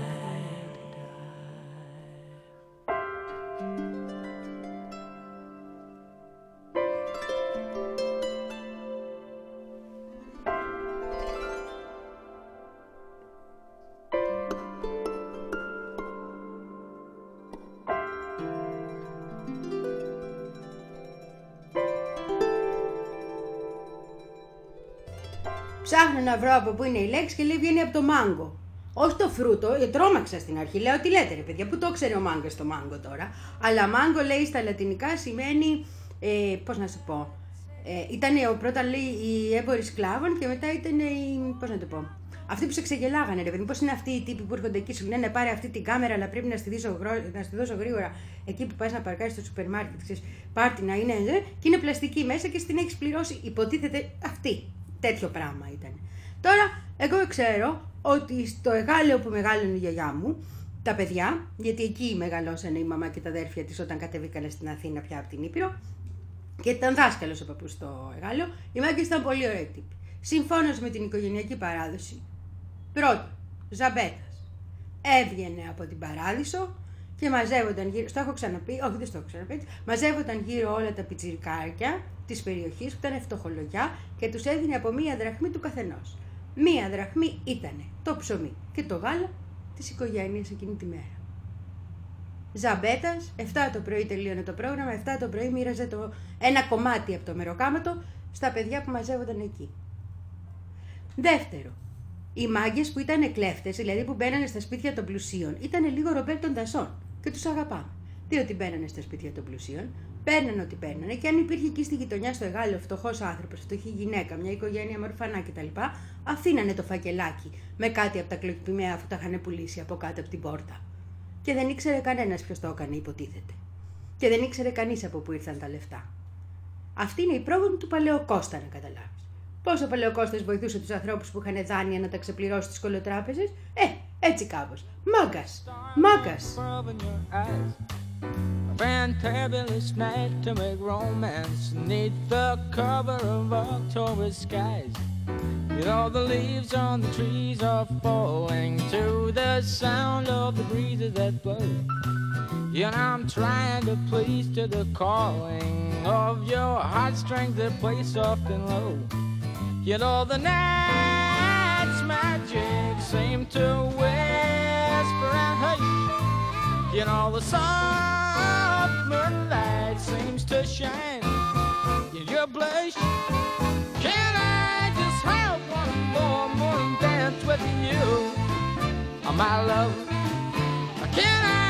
Ψάχνω να βρω από πού είναι η λέξη και λέει βγαίνει από το μάγκο. Όχι το φρούτο, ε, τρόμαξα στην αρχή. Λέω τι λέτε ρε παιδιά, πού το ξέρει ο μάγκας το μάγκο τώρα. Αλλά μάγκο λέει στα λατινικά σημαίνει, ε, πώς να σου πω, ε, ήταν πρώτα λέει οι έμποροι σκλάβων και μετά ήταν οι, πώς να το πω, αυτοί που σε ξεγελάγανε ρε παιδί. Πώς είναι αυτοί οι τύποι που έρχονται εκεί, σου λένε πάρε αυτή την κάμερα, αλλά πρέπει να στη δώσω, να στη δώσω γρήγορα εκεί που πας να παρκάρεις στο σούπερ μάρκετ. Πάρτι να είναι, ε, και είναι πλαστική μέσα και στην έχεις πληρώσει. Υποτίθεται αυτή. Τέτοιο πράγμα ήταν. Τώρα, εγώ ξέρω ότι στο Εγάλεο που μεγάλωνε η γιαγιά μου, τα παιδιά, γιατί εκεί μεγαλώσανε η μαμά και τα αδέρφια της όταν κατεβήκανε στην Αθήνα πια από την Ήπειρο, και ήταν δάσκαλος ο παππούς στο Εγάλεο, οι μάγκες ήταν πολύ ωραίοι τύποι. Συμφώνως με την οικογενειακή παράδοση. Πρώτον, Ζαμπέτας έβγαινε από την Παράδεισο και μαζεύονταν γύρω, στο έχω ξαναπεί, όχι δεν στο έχω ξαναπεί, μαζεύονταν γύρω όλα τα πιτσιρικάρια της περιοχής που ήταν φτωχολογιά και τους έδινε από μία δραχμή του καθενός. Μία δραχμή ήτανε το ψωμί και το γάλα της οικογένειας εκείνη τη μέρα. Ζαμπέτας, εφτά το πρωί τελείωνε το πρόγραμμα, εφτά το πρωί μοίραζε το ένα κομμάτι από το μεροκάματο στα παιδιά που μαζεύονταν εκεί. Δεύτερο, οι μάγκες που ήταν κλέφτες, δηλαδή που μπαίνανε στα σπίτια των πλουσίων, ήταν λίγο Ρομπέρ των Δασών και τους αγαπάμε. Διότι μπαίνανε στα σπίτια των πλουσίων, παίρνανε ό,τι παίρνανε και αν υπήρχε εκεί στη γειτονιά στο Εγάλεο φτωχός άνθρωπος, φτωχή γυναίκα, μια οικογένεια με ορφανά κτλ., αφήνανε το φακελάκι με κάτι από τα κλωκυπημαία αφού τα είχαν πουλήσει από κάτω από την πόρτα. Και δεν ήξερε κανένας ποιος το έκανε, υποτίθεται. Και δεν ήξερε κανείς από πού ήρθαν τα λεφτά. Αυτή είναι η πρόγονη του Παλαιοκώστα, να καταλάβεις. Πώς ο Παλαιοκώστας βοηθούσε τους ανθρώπους που είχαν δάνεια να τα ξεπληρώσει στις κολοτράπεζες? Ε, έτσι κάπως. Μάγκας. Μάγκας. Fantabulous night to make romance neath the cover of October skies. You know the leaves on the trees are falling to the sound of the breezes that blow. You know I'm trying to please to the calling of your heartstrings that play soft and low. You know the night's magic seem to whisper and hush. You know the soft moonlight seems to shine in your blush. Can I just have one more morning dance with you, oh, my love? Can I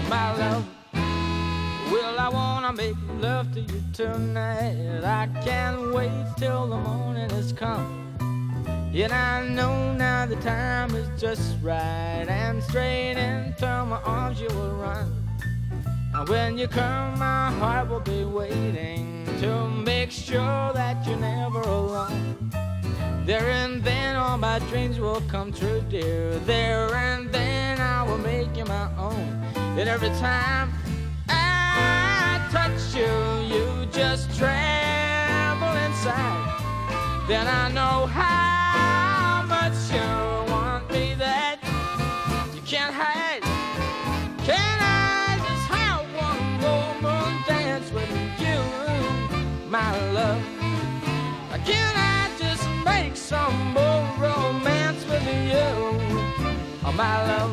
my love. Well, I wanna make love to you tonight. I can't wait till the morning has come. Yet I know now the time is just right, and straight into my arms you will run. And when you come, my heart will be waiting to make sure that you're never alone. There and then all my dreams will come true, dear. There and then I will make you my own. And every time I touch you, you just tremble inside. Then I know how much you want me that you can't hide. Can I just have one more moon dance with you, my love? Can I just make some more romance with you, oh, my love?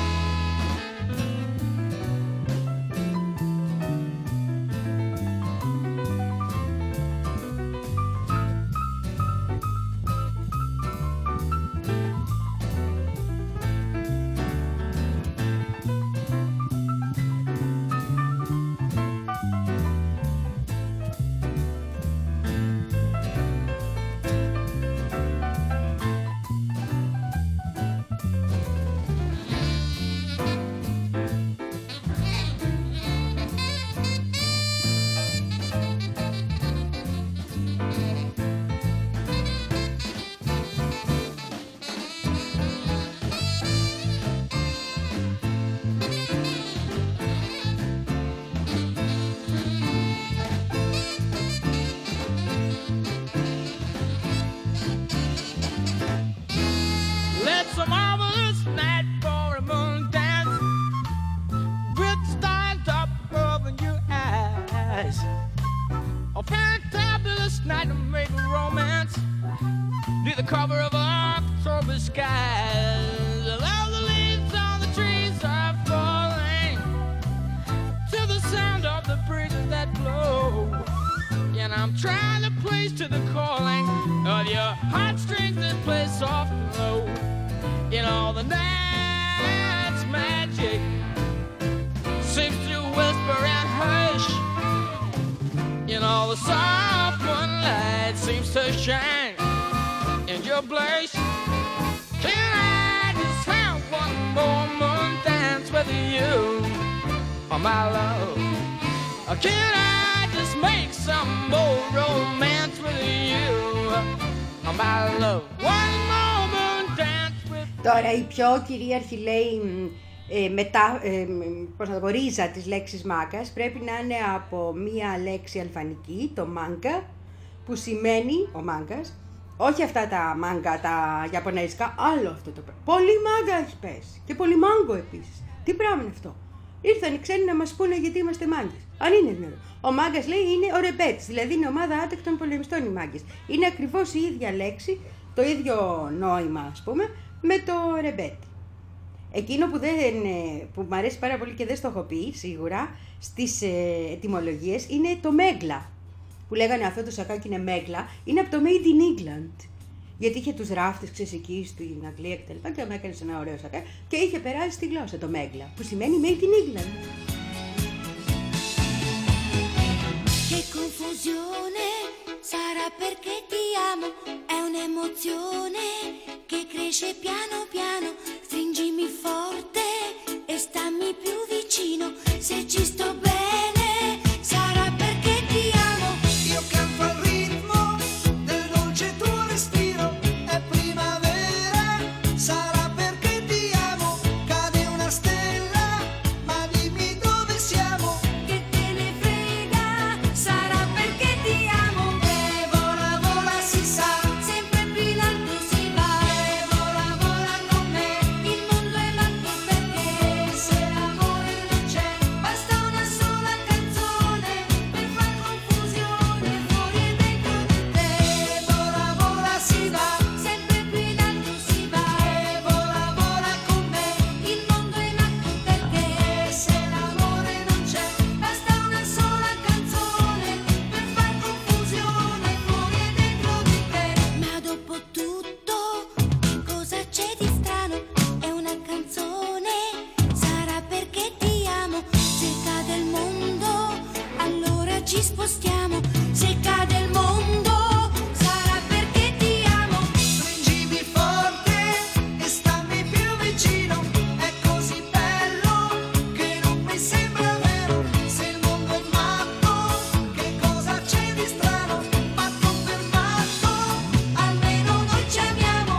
Cover of October skies, all the leaves on the trees are falling to the sound of the breezes that blow, and I'm trying to place to the calling of your heartstrings that play soft and low. In all the night's magic seems to whisper and hush, in all the soft moonlight seems to shine in your place. Can I just have one more moon dance with you, oh, my love? Can I just make some more romance with you, oh, my love? One more moon dance with you. Τώρα η πιο κυρίαρχη λέει ε, μετά, ε, πώς να το πω, ρίζα της λέξης μάγκας πρέπει να είναι από μία λέξη αλφανική, το μάγκα, που σημαίνει ο μάγκας. Όχι αυτά τα μάγκα, τα ιαπωνέζικα, άλλο αυτό το πράγμα. Πολύ μάγκα έχει πέσει. Και πολύ μάγκο επίσης. Τι πράγμα είναι αυτό? Ήρθαν οι ξένοι να μας πούνε γιατί είμαστε μάγκες. Αν είναι δυνατόν. Ο μάγκας λέει είναι ο ρεμπέτς, δηλαδή είναι ομάδα άτεκτων πολεμιστών οι μάγκες. Είναι ακριβώς η ίδια λέξη, το ίδιο νόημα ας πούμε, με το ρεμπέτ. Εκείνο που, δεν, που μου αρέσει πάρα πολύ και δεν στο έχω πει σίγουρα στις ε, ετυμολογίες είναι το μέγκλα. Που λέγανε αυτό το σακάκι είναι μέγκλα, είναι από το Made in England. Γιατί είχε τους ράφτες, ξέρεις, εκεί στην Αγγλία κτλ. Και, και μου έκανε ένα ωραίο σακάκι και είχε περάσει στη γλώσσα το μέγκλα, που σημαίνει Made in England. Che confusione sarà perché ti amo, è un'emozione che cresce piano piano, stringimi forte e stammi più vicino, se ci sto bene sarà perché ti amo. Io canto al ritmo del dolce tuo respiro, è primavera, sarà perché ti amo, cade una stella, ma dimmi dove siamo. Che te ne frega, sarà perché ti amo. E vola, vola si sa, Sempre più in alto si va. e vola, vola con me, Il mondo è matto perché se l'amore non c'è, basta una sola canzone. amo. Se cade il mondo sarà perché ti amo. Stringimi forte e stammi più vicino. È così bello che non mi sembra vero. Se il mondo è matto, che cosa c'è di strano? Matto per matto, almeno noi ci amiamo.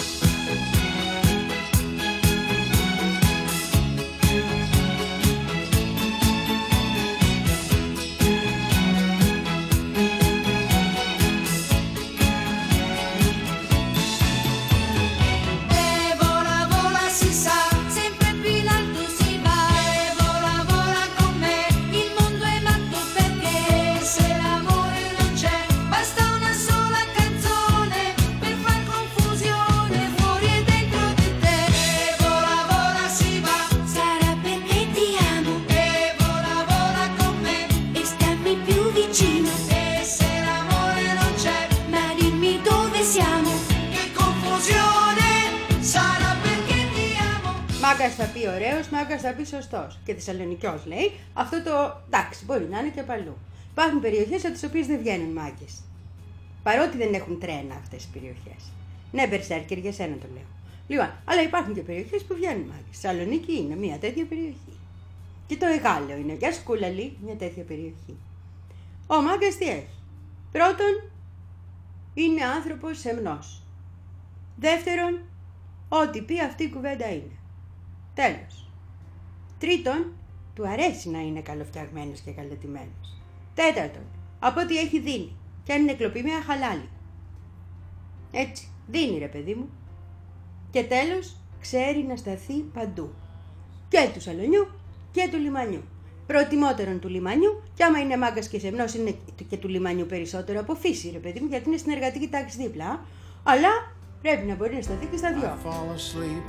E vola, vola si sa, sempre più in alto si va. E vola, vola con me, il mondo è matto perché se l'amore non c'è, basta una sola canzone per far confusione fuori e dentro di te. E vola, vola si va, Sarà perché ti amo e vola, vola con me. e stammi più vicino. E se l'amore non c'è, Ma dimmi dove siamo. che confusione, sarà perché ti amo. Μάγκας θα πει ωραίος, μάγκας θα πει σωστός. Και Θεσσαλονικιός λέει, αυτό το εντάξει, μπορεί να είναι και παλού. Υπάρχουν περιοχές από τις οποίες δεν βγαίνουν μάγκες. Παρότι δεν έχουν τρένα αυτές οι περιοχές. Ναι, Μπερσέρκερ, για σένα το λέω. Λοιπόν, αλλά υπάρχουν και περιοχές που βγαίνουν μάγκες. Θεσσαλονίκη είναι μια τέτοια περιοχή. Και το Εγάλεο είναι, για Σκούλαλη, μια τέτοια περιοχή. Ο μάγκας τι έχει? Πρώτον, είναι άνθρωπος σεμνός. Δεύτερον, ό,τι πει αυτή η κουβέντα είναι. Τέλος. Τρίτον, του αρέσει να είναι καλοφτιαγμένος και καλετημένος. Τέταρτον, από ό,τι έχει δίνει. Και αν είναι κλοπή μια χαλάλη. Έτσι, δίνει ρε παιδί μου. Και τέλος, ξέρει να σταθεί παντού. Και του σαλονιού και του λιμανιού. Προτιμότερον του λιμανιού, και άμα είναι μάγκας και σεμνός είναι και του λιμανιού περισσότερο από φύση ρε παιδί μου, γιατί είναι στην εργατική τάξη δίπλα. Αλλά πρέπει να μπορεί να σταθεί και στα δυο. I fall asleep.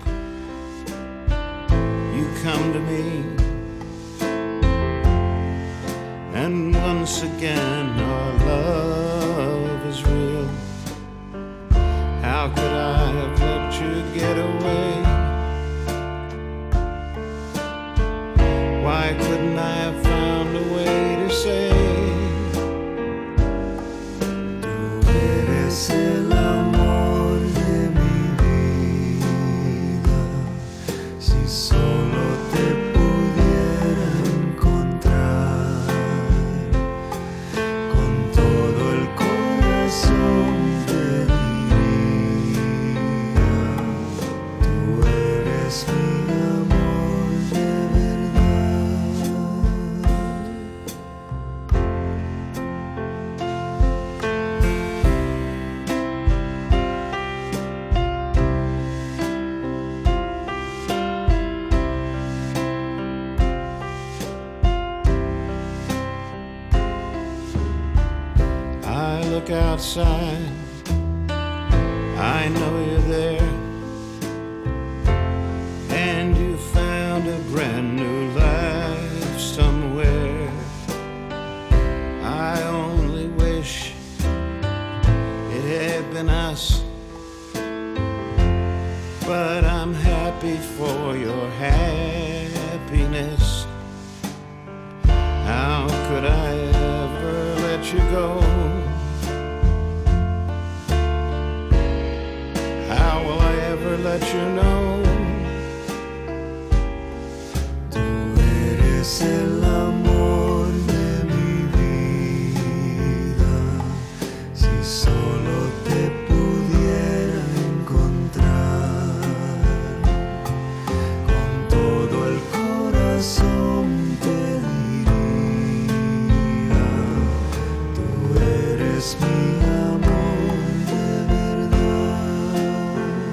You come to me, and once again our love is real. How could I have let you get away? Why couldn't I have found a way to say, tú eres el amor de mi vida? Si solo te pudiera encontrar, con todo el corazón te diría, tú eres mi amor de verdad. I look outside, I know you're there, and you found a brand new life somewhere. I only wish it had been us, but I'm happy for your happiness. How could I ever let you go? How will I ever let you know? Tú eres el amor de mi vida. Si solo te pudiera encontrar, con todo el corazón te diría, tú eres mi amor de verdad.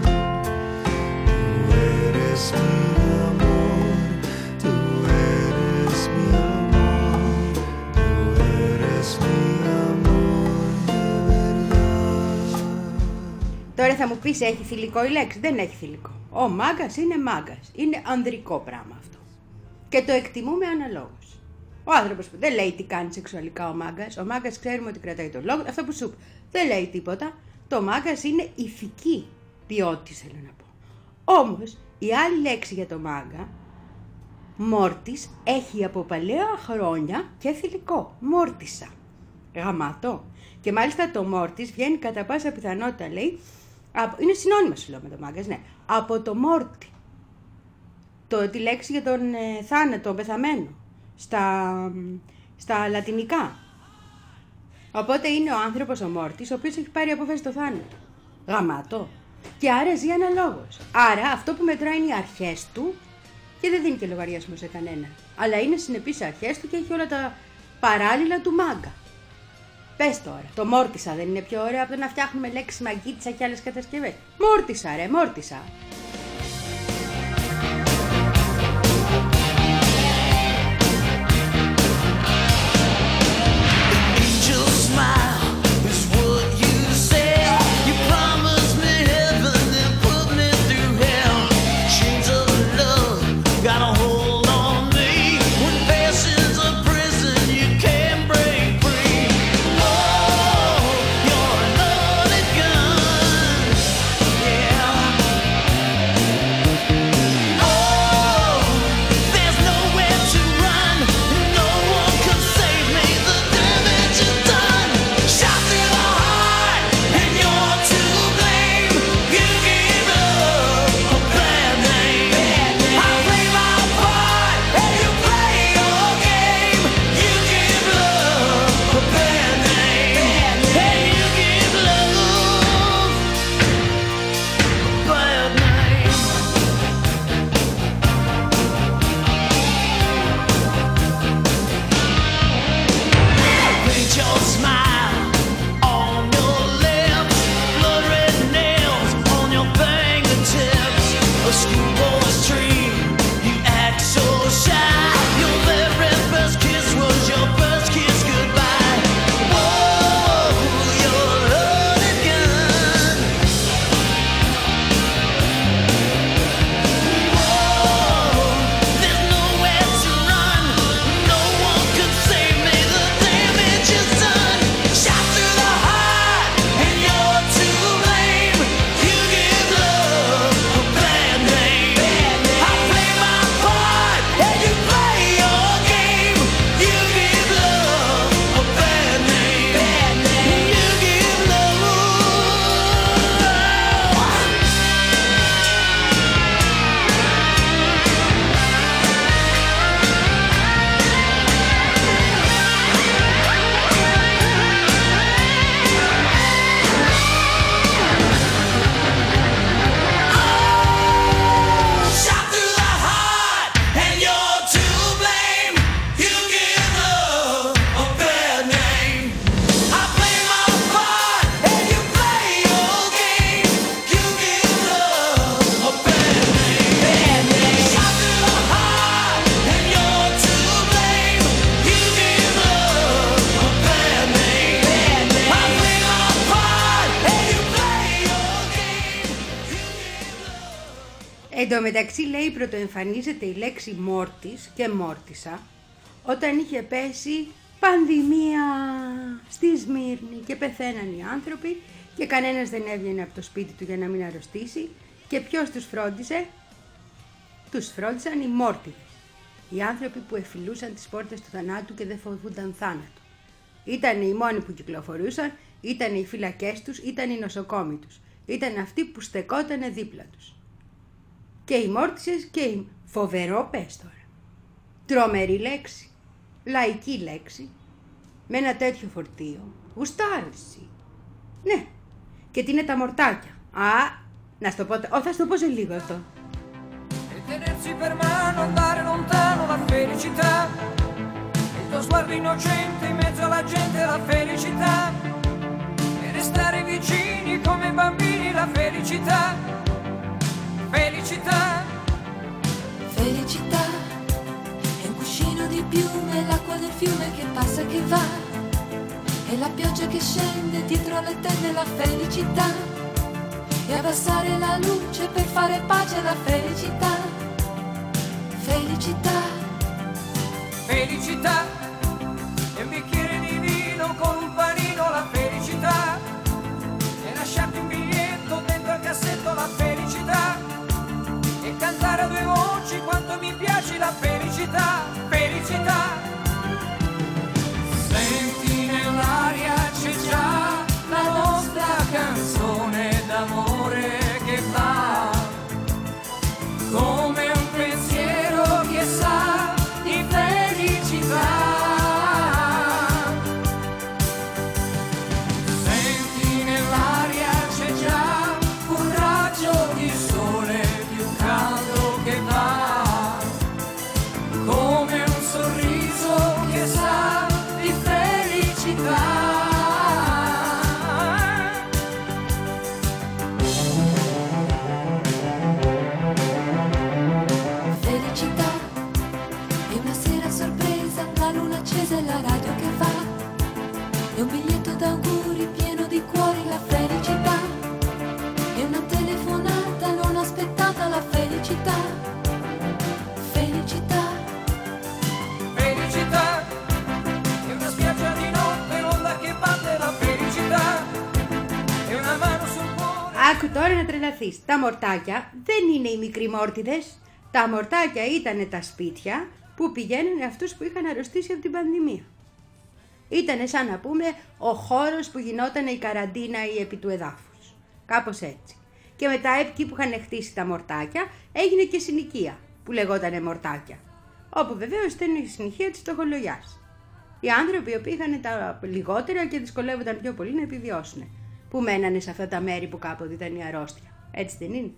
Tú eres mi amor, tú eres mi amor, tú eres mi amor de verdad. Τώρα θα μου πεις, έχει θηλυκό η λέξη? Δεν έχει θηλυκό. Ο μάγκας είναι μάγκας. Είναι ανδρικό πράγμα αυτό. Και το εκτιμούμε αναλόγως. Ο άνθρωπος που δεν λέει τι κάνει σεξουαλικά ο μάγκας. Ο μάγκας ξέρουμε ότι κρατάει τον λόγο. Αυτό που σου είπα. Δεν λέει τίποτα. Το μάγκας είναι ηθική ποιότητα, θέλω να πω. Όμως, η άλλη λέξη για το μάγκα, μόρτις, έχει από παλαιά χρόνια και θηλυκό. Μόρτισα. Γαμάτο. Και μάλιστα το μόρτις βγαίνει κατά πάσα πιθανότητα, λέει, από, είναι συνώνυμα σου λέω με το μάγκας, ναι, από το μόρτι. Το, τη λέξη για τον ε, θάνατο, τον πεθαμένο, στα, στα λατινικά. Οπότε είναι ο άνθρωπος ο μόρτις, ο οποίος έχει πάρει απόφαση στο θάνατο. Γαμάτο. Και άρα ζει αναλόγως. Άρα αυτό που μετράει είναι οι αρχές του και δεν δίνει και λογαριασμό σε κανένα. Αλλά είναι συνεπής στις αρχές του και έχει όλα τα παράλληλα του μάγκα. Πες τώρα, το μόρτισα δεν είναι πιο ωραίο από το να φτιάχνουμε λέξη μαγκίτσα και άλλες κατασκευές? Μόρτισα ρε, μόρτισα. Εν τω μεταξύ, λέει, πρωτοεμφανίζεται η λέξη μόρτις και μόρτισα όταν είχε πέσει πανδημία στη Σμύρνη και πεθαίναν οι άνθρωποι και κανένας δεν έβγαινε από το σπίτι του για να μην αρρωστήσει. Και ποιος τους φρόντισε? Τους φρόντισαν οι μόρτιδες, οι άνθρωποι που εφυλούσαν τις πόρτες του θανάτου και δεν φοβούνταν θάνατο. Ήταν οι μόνοι που κυκλοφορούσαν, ήταν οι φυλακές τους, ήταν οι νοσοκόμοι τους, ήταν αυτοί που στεκότανε δίπλα τους. Και οι μόρτισες και οι... Φοβερό πες τώρα. Τρομερή λέξη. Λαϊκή λέξη. Με ένα τέτοιο φορτίο. Γουστάρεση. Ναι. Και τι είναι τα μορτάκια? Α, να στο πω... Ω, θα στο πω σε λίγο αυτό. E tenersi per mano, andare lontano, la felicità. Il tuo sguardo innocente in mezzo alla gente, la felicità. E restare vicini come bambini, la felicità. Felicità. Felicità è un cuscino di piume, l'acqua del fiume che passa e che va, e la pioggia che scende dietro le tende, la felicità, e abbassare la luce per fare pace, la felicità. Felicità. Felicità è un bicchiere di vino con un panino, la felicità, e lasciarti un biglietto dentro al cassetto, la felicità, e cantare a due voci quanto mi piace, la felicità. Felicità. Senti nella E un biglietto d'auguri pieno di cuori, la felicità. E una telefonata non aspettata, la felicità. Felicità. Felicità. E una spiaggia di notte, l'onda che batte, la felicità. E una mano sul cuore. Άκου τώρα να τρελαθείς. Τα μορτάκια δεν είναι οι μικροί μόρτιδες. Τα μορτάκια ήταν τα σπίτια που πηγαίνουν αυτούς που είχαν αρρωστήσει από την πανδημία. Ήτανε σαν να πούμε ο χώρος που γινόταν η καραντίνα ή επί του εδάφους. Κάπως έτσι. Και μετά εκεί που είχαν χτίσει τα μορτάκια έγινε και συνοικία που λεγότανε μορτάκια. Όπου βεβαίως ήταν η συνοικία της φτωχολογιάς. Οι άνθρωποι οι οποίοι είχαν τα λιγότερα και δυσκολεύονταν πιο πολύ να επιβιώσουν. Που μένανε σε αυτά τα μέρη που κάποτε ήταν η αρρώστια. Έτσι δεν είναι?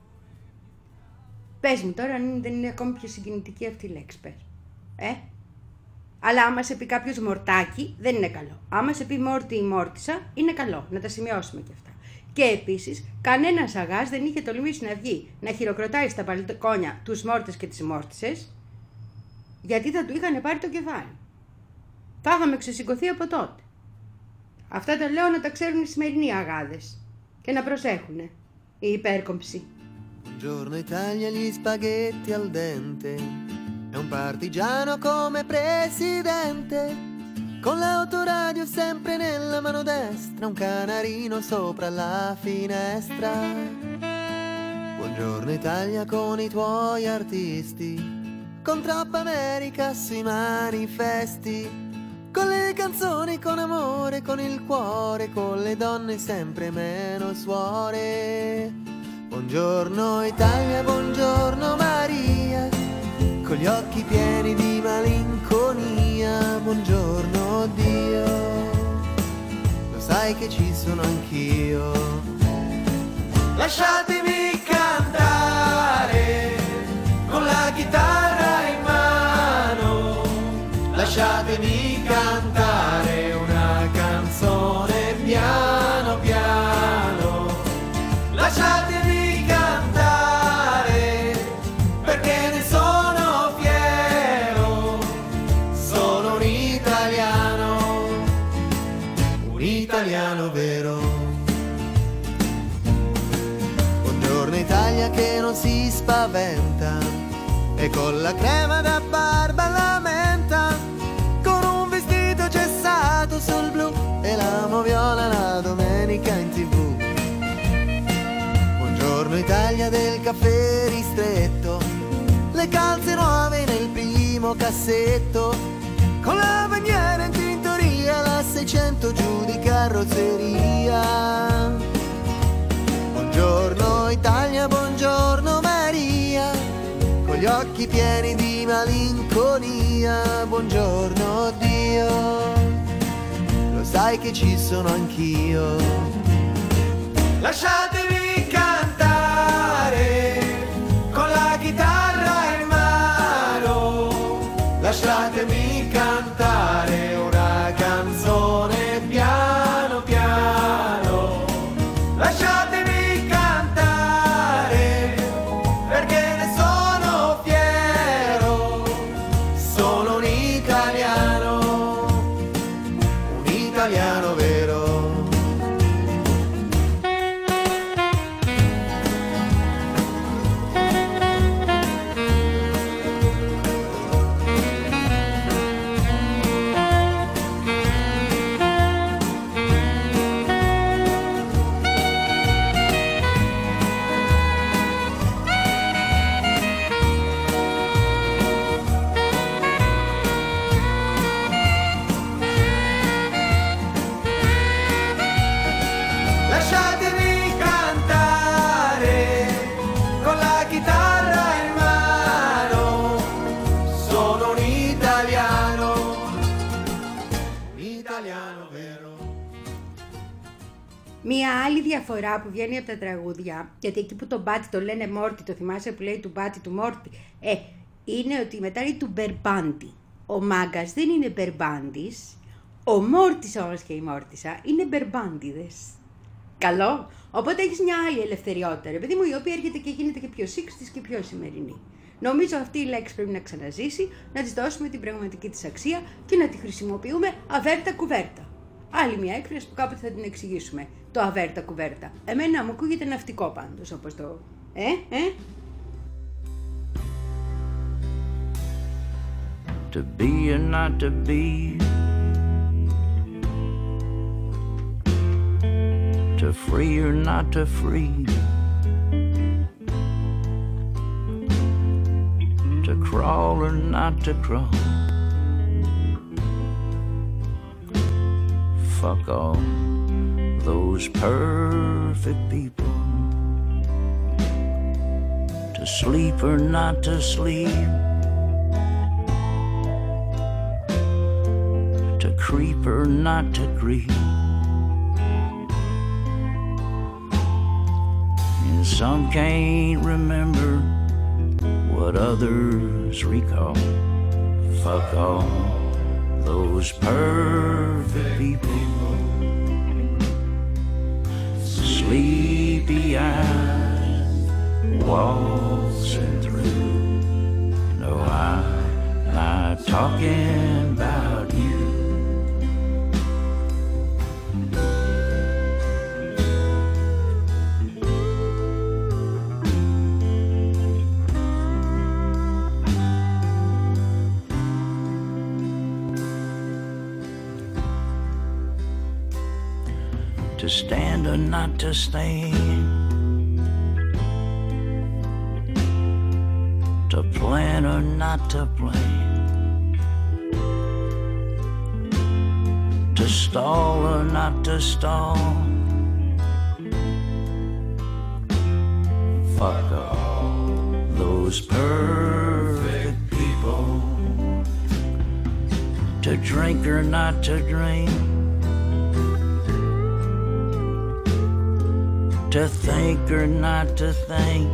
Πες μου τώρα αν δεν είναι ακόμη πιο συγκινητική αυτή η λέξη, πες. Ε? Αλλά άμα σε πει κάποιος μορτάκι δεν είναι καλό. Άμα σε πει μόρτι ή μόρτισα είναι καλό. Να τα σημειώσουμε και αυτά. Και επίσης κανένας αγάς δεν είχε τολμήσει να βγει να χειροκροτάει στα παλικόνια τους μόρτες και τις μόρτισες, γιατί θα του είχαν πάρει το κεφάλι. Θα είχαμε ξεσηκωθεί από τότε. Αυτά τα λέω να τα ξέρουν οι σημερινοί αγάδες και να προσέχουνε οι υπέρκομψοι. Buongiorno Italia, gli spaghetti al dente, è un partigiano come presidente, con l'autoradio sempre nella mano destra, un canarino sopra la finestra. Buongiorno Italia con i tuoi artisti, con troppa America sui manifesti, con le canzoni, con amore, con il cuore, con le donne sempre meno suore. Buongiorno Italia, buongiorno Maria, con gli occhi pieni di malinconia. Buongiorno Dio, lo sai che ci sono anch'io. Lasciatemi cantare con la chitarra in mano, lasciatemi cantare una canzone piano piano, lasciatemi cantare perché ne sono fiero, sono un italiano, un italiano vero. Buongiorno Italia che non si spaventa e con la crema da barba la menta, con un vestito gessato sul blu e la moviola la domenica in tv. Buongiorno Italia del caffè ristretto, le calze nuove nel primo cassetto, con la bandiera in tintoria, la seicento giù di carrozzeria. Buongiorno Italia, buongiorno Maria, con gli occhi pieni di malinconia. Buongiorno Dio, lo sai che ci sono anch'io. Lasciatemi cantare con la chitarra in mano, lasciatemi cantare una canzone piano piano, lasciatemi cantare perché ne sono fiero, sono un italiano, un italiano vero. Μία άλλη διαφορά που βγαίνει από τα τραγούδια, γιατί εκεί που τον Μπάτι το λένε Μόρτι, το θυμάσαι που λέει του Μπάτι του Μόρτι, ε, είναι ότι μετά λέει του Μπερμπάντι. Ο Μάγκας δεν είναι Μπερμπάντης, ο Μόρτης όμως και η Μόρτισα είναι Μπερμπάντιδες. Καλό. Οπότε έχεις μια άλλη ελευθεριότητα, ρε παιδί μου, η οποία έρχεται και γίνεται και πιο σύξτης και πιο σημερινή. Νομίζω αυτή η λέξη πρέπει να ξαναζήσει, να της δώσουμε την πραγματική της αξία και να τη χρησιμοποιούμε αβέρτα κουβέρτα. Άλλη μια έκφραση που κάποτε θα την εξηγήσουμε. Το αβέρτα κουβέρτα. Εμένα μου ακούγεται ναυτικό πάντως, όπως το... Ε, ε. To be or not to be, to free or not to free, to crawl or not to crawl. Fuck all those perfect people. To sleep or not to sleep, to creep or not to creep. And some can't remember what others recall. Fuck all those perfect people. Sleepy eyes waltzing through. No, I'm not talking about you. To stand or not to stand, to plan or not to plan, to stall or not to stall. Fuck all those perfect people. To drink or not to drink, to think or not to think.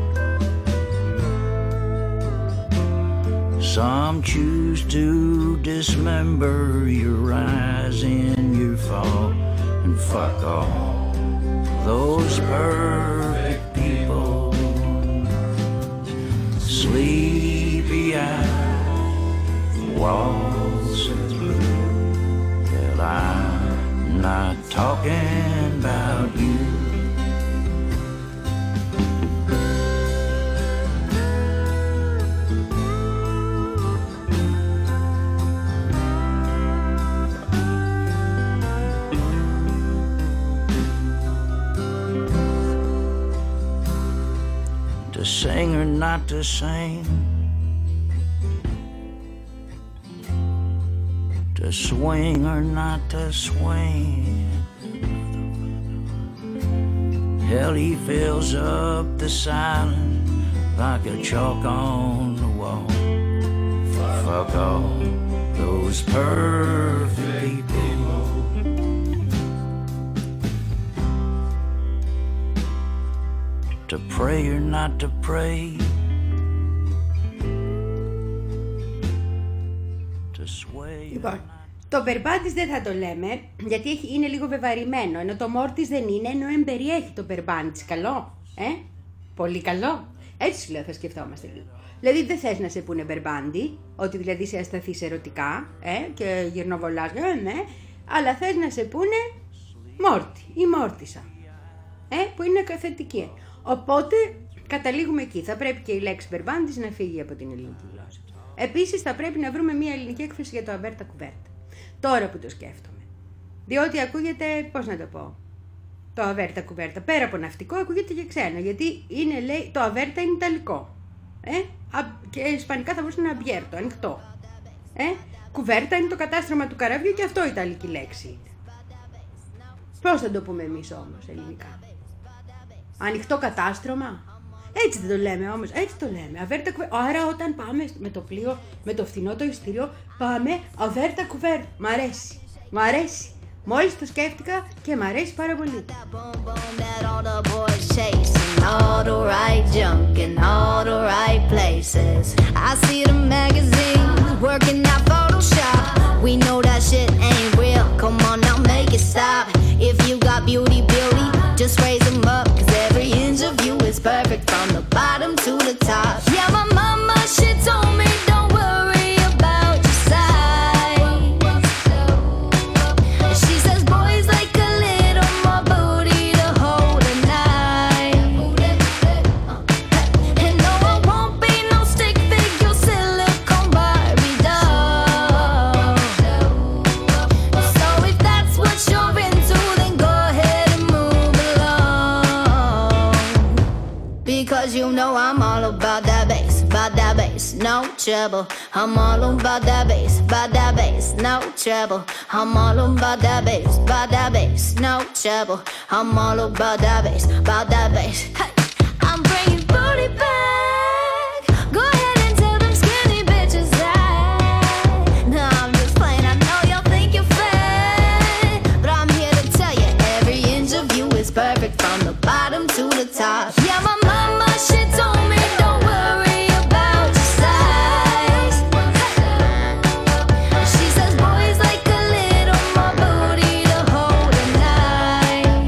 Some choose to dismember your rise and your fall. And fuck all those perfect people. Sleepy eyes waltzing through. Well, I'm not talking about you. To sing or not to sing, to swing or not to swing. Hell, he fills up the silence like a chalk on the wall. Fuck all those perfect people. To pray or not to pray, to sway. Λοιπόν, το περπάτης δεν θα το λέμε, γιατί έχει, είναι λίγο βεβαρημένο, ενώ το μόρτης δεν είναι, ενώ εμπεριέχει το περπάντης. Καλό, ε, πολύ καλό. Έτσι σου λέω, θα σκεφτόμαστε λίγο. Δηλαδή δεν θες να σε πούνε μπερμπάντι, ότι δηλαδή σε ασταθείς ερωτικά, ε, και γυρνοβολάς, ε, ναι, αλλά θες να σε πούνε μόρτι ή μόρτισα, ε, που είναι θετική. Οπότε καταλήγουμε εκεί. Θα πρέπει και η λέξη μπερμπάντης να φύγει από την ελληνική γλώσσα. Επίσης θα πρέπει να βρούμε μια ελληνική έκφραση για το αβέρτα κουβέρτα. Τώρα που το σκέφτομαι. Διότι ακούγεται, πώς να το πω, το αβέρτα κουβέρτα. Πέρα από ναυτικό ακούγεται και ξένα. Γιατί είναι, λέει, το αβέρτα είναι ιταλικό. Ε? Και ισπανικά θα μπορούσε να είναι αμπιέρτο, ανοιχτό. Ε? Κουβέρτα είναι το κατάστρωμα του καραβιού και αυτό ιταλική λέξη είναι. Πώς θα το πούμε εμείς όμως ελληνικά? Ανοιχτό κατάστρωμα. Έτσι δεν το λέμε όμως, έτσι το λέμε. Αβέρτα κουβέρτα. Άρα όταν πάμε με το πλοίο, με το φθηνό το εισιτήριο, πάμε αβέρτα κουβέρτα. Μ' αρέσει, μ' αρέσει. Μόλις το σκέφτηκα και μ' αρέσει πάρα πολύ. All the right junk in all the right places. I see the magazines working out Photoshop. We know that shit ain't real. Come on now, make it stop. If you got beauty, beauty, just raise them up. Cause every inch of you is perfect from the bottom to the top. Yeah, my mama, she told me don't worry about your size. She says boys Because you know I'm all about that bass, about that bass, no trouble. I'm all about that bass, about that bass, no trouble. I'm all about that bass, about that bass, no trouble. I'm all about that bass, about that bass. Hey, I'm bringing booty back. Go ahead and tell them skinny bitches that. No, I'm just playing. I know y'all think you're fat, but I'm here to tell you every inch of you is perfect from the bottom to the top. Yeah, my mama, she told me don't worry about your size. She says boys like a little more booty to hold at night.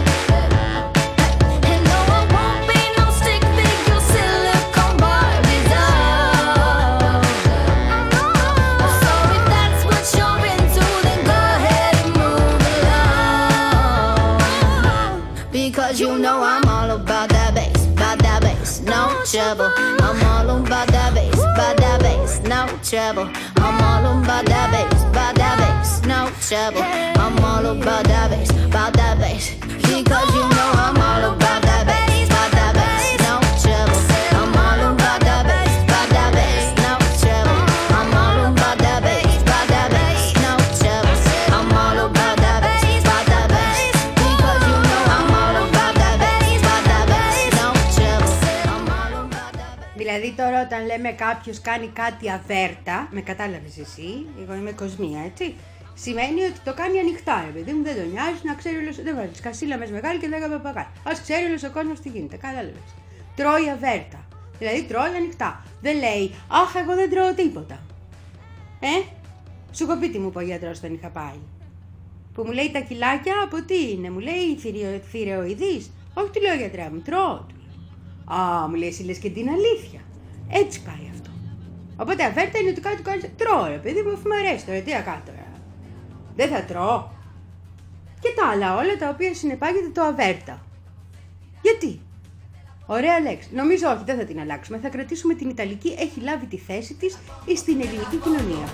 And no, I won't be no stick figure silicone Barbie doll. So if that's what you're into, then go ahead and move along. Because you know I'm all about that bass, about that bass, no trouble. I'm all about that bass, about that bass, no trouble. I'm all about that bass, about that bass, no trouble. I'm all about that bass, about that bass. Because you know I'm all about that bass, about that bass, no trouble. I'm all about that bass, about that bass, no trouble. I'm all about that bass, about that bass, no trouble. I'm all about that bass, about that bass. Because you know I'm all about that bass, about that bass, no trouble. I'm all about that bass. Δηλαδή τώρα όταν λέμε κάποιος κάνει κάτι αβέρτα, με κατάλαβες εσύ, εγώ είμαι κοσμία, έτσι, σημαίνει ότι το κάνει ανοιχτά, ρε παιδί μου, δεν τον νοιάζει να ξέρει όλος, δεν βάζεις κασίλα μες μεγάλη και δέκα παπαγάλια. Ας ξέρει όλος ο κόσμος τι γίνεται, κατάλαβες. Τρώει αβέρτα, δηλαδή τρώει ανοιχτά. Δεν λέει, αχ, εγώ δεν τρώω τίποτα. Ε, σου έχω πει τι μου είπε ο γιατρός όταν είχα πάει. Που μου λέει τα κιλάκια από τι είναι, μου λέει θηρεοειδής. Όχι, του λέω γιατρέ μου, τρώω. Α, μου λέει, εσύ λες και την αλήθεια. Έτσι πάει αυτό. Οπότε αβέρτα είναι ότι κάτι κάνεις, τρώω ρε παιδί μου, αφού μου αρέσει τώρα, τι να κάνω τώρα. Δεν θα τρώω. Και τα άλλα όλα τα οποία συνεπάγεται το αβέρτα. Γιατί. Ωραία λέξη. Νομίζω όχι, δεν θα την αλλάξουμε. Θα κρατήσουμε την Ιταλική, έχει λάβει τη θέση της στην ελληνική κοινωνία.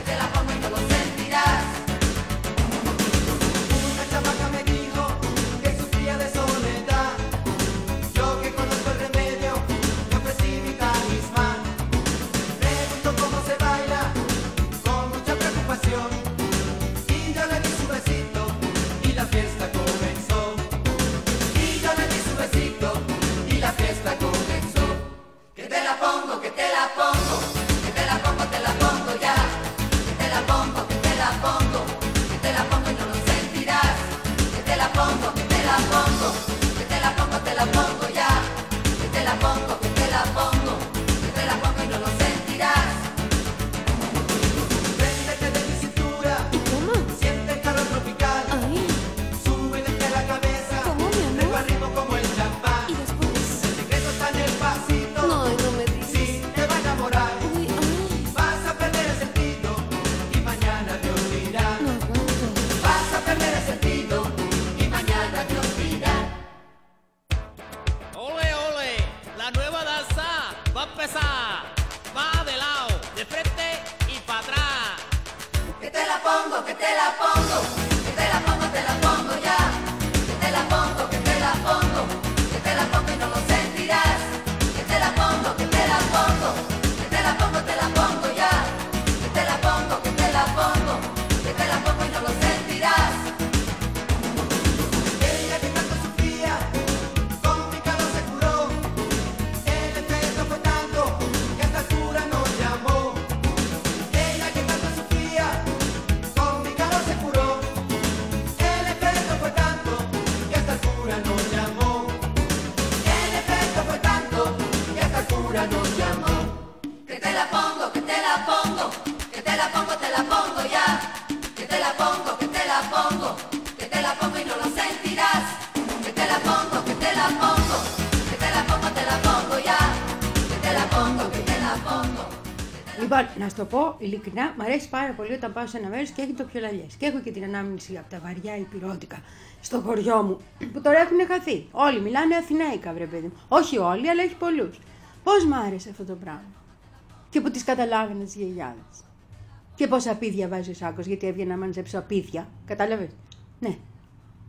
Λοιπόν, να σου το πω ειλικρινά, μου αρέσει πάρα πολύ όταν πάω σε ένα μέρος και έχει το πιολαλιές. Και έχω και την ανάμνηση από τα βαριά υπηρώτικα στο χωριό μου, που τώρα έχουν χαθεί. Όλοι μιλάνε αθηναϊκά, βρε παιδί μου. Όχι όλοι, αλλά έχει πολλούς. Πώς μ' άρεσε αυτό το πράγμα. Και που τις καταλάβαινε τις γιαγιάδες. Και πόσα πίδια βάζει ο Σάκος, γιατί έβγαινα να μανζέψω απίδια. Κατάλαβες. Ναι. Τι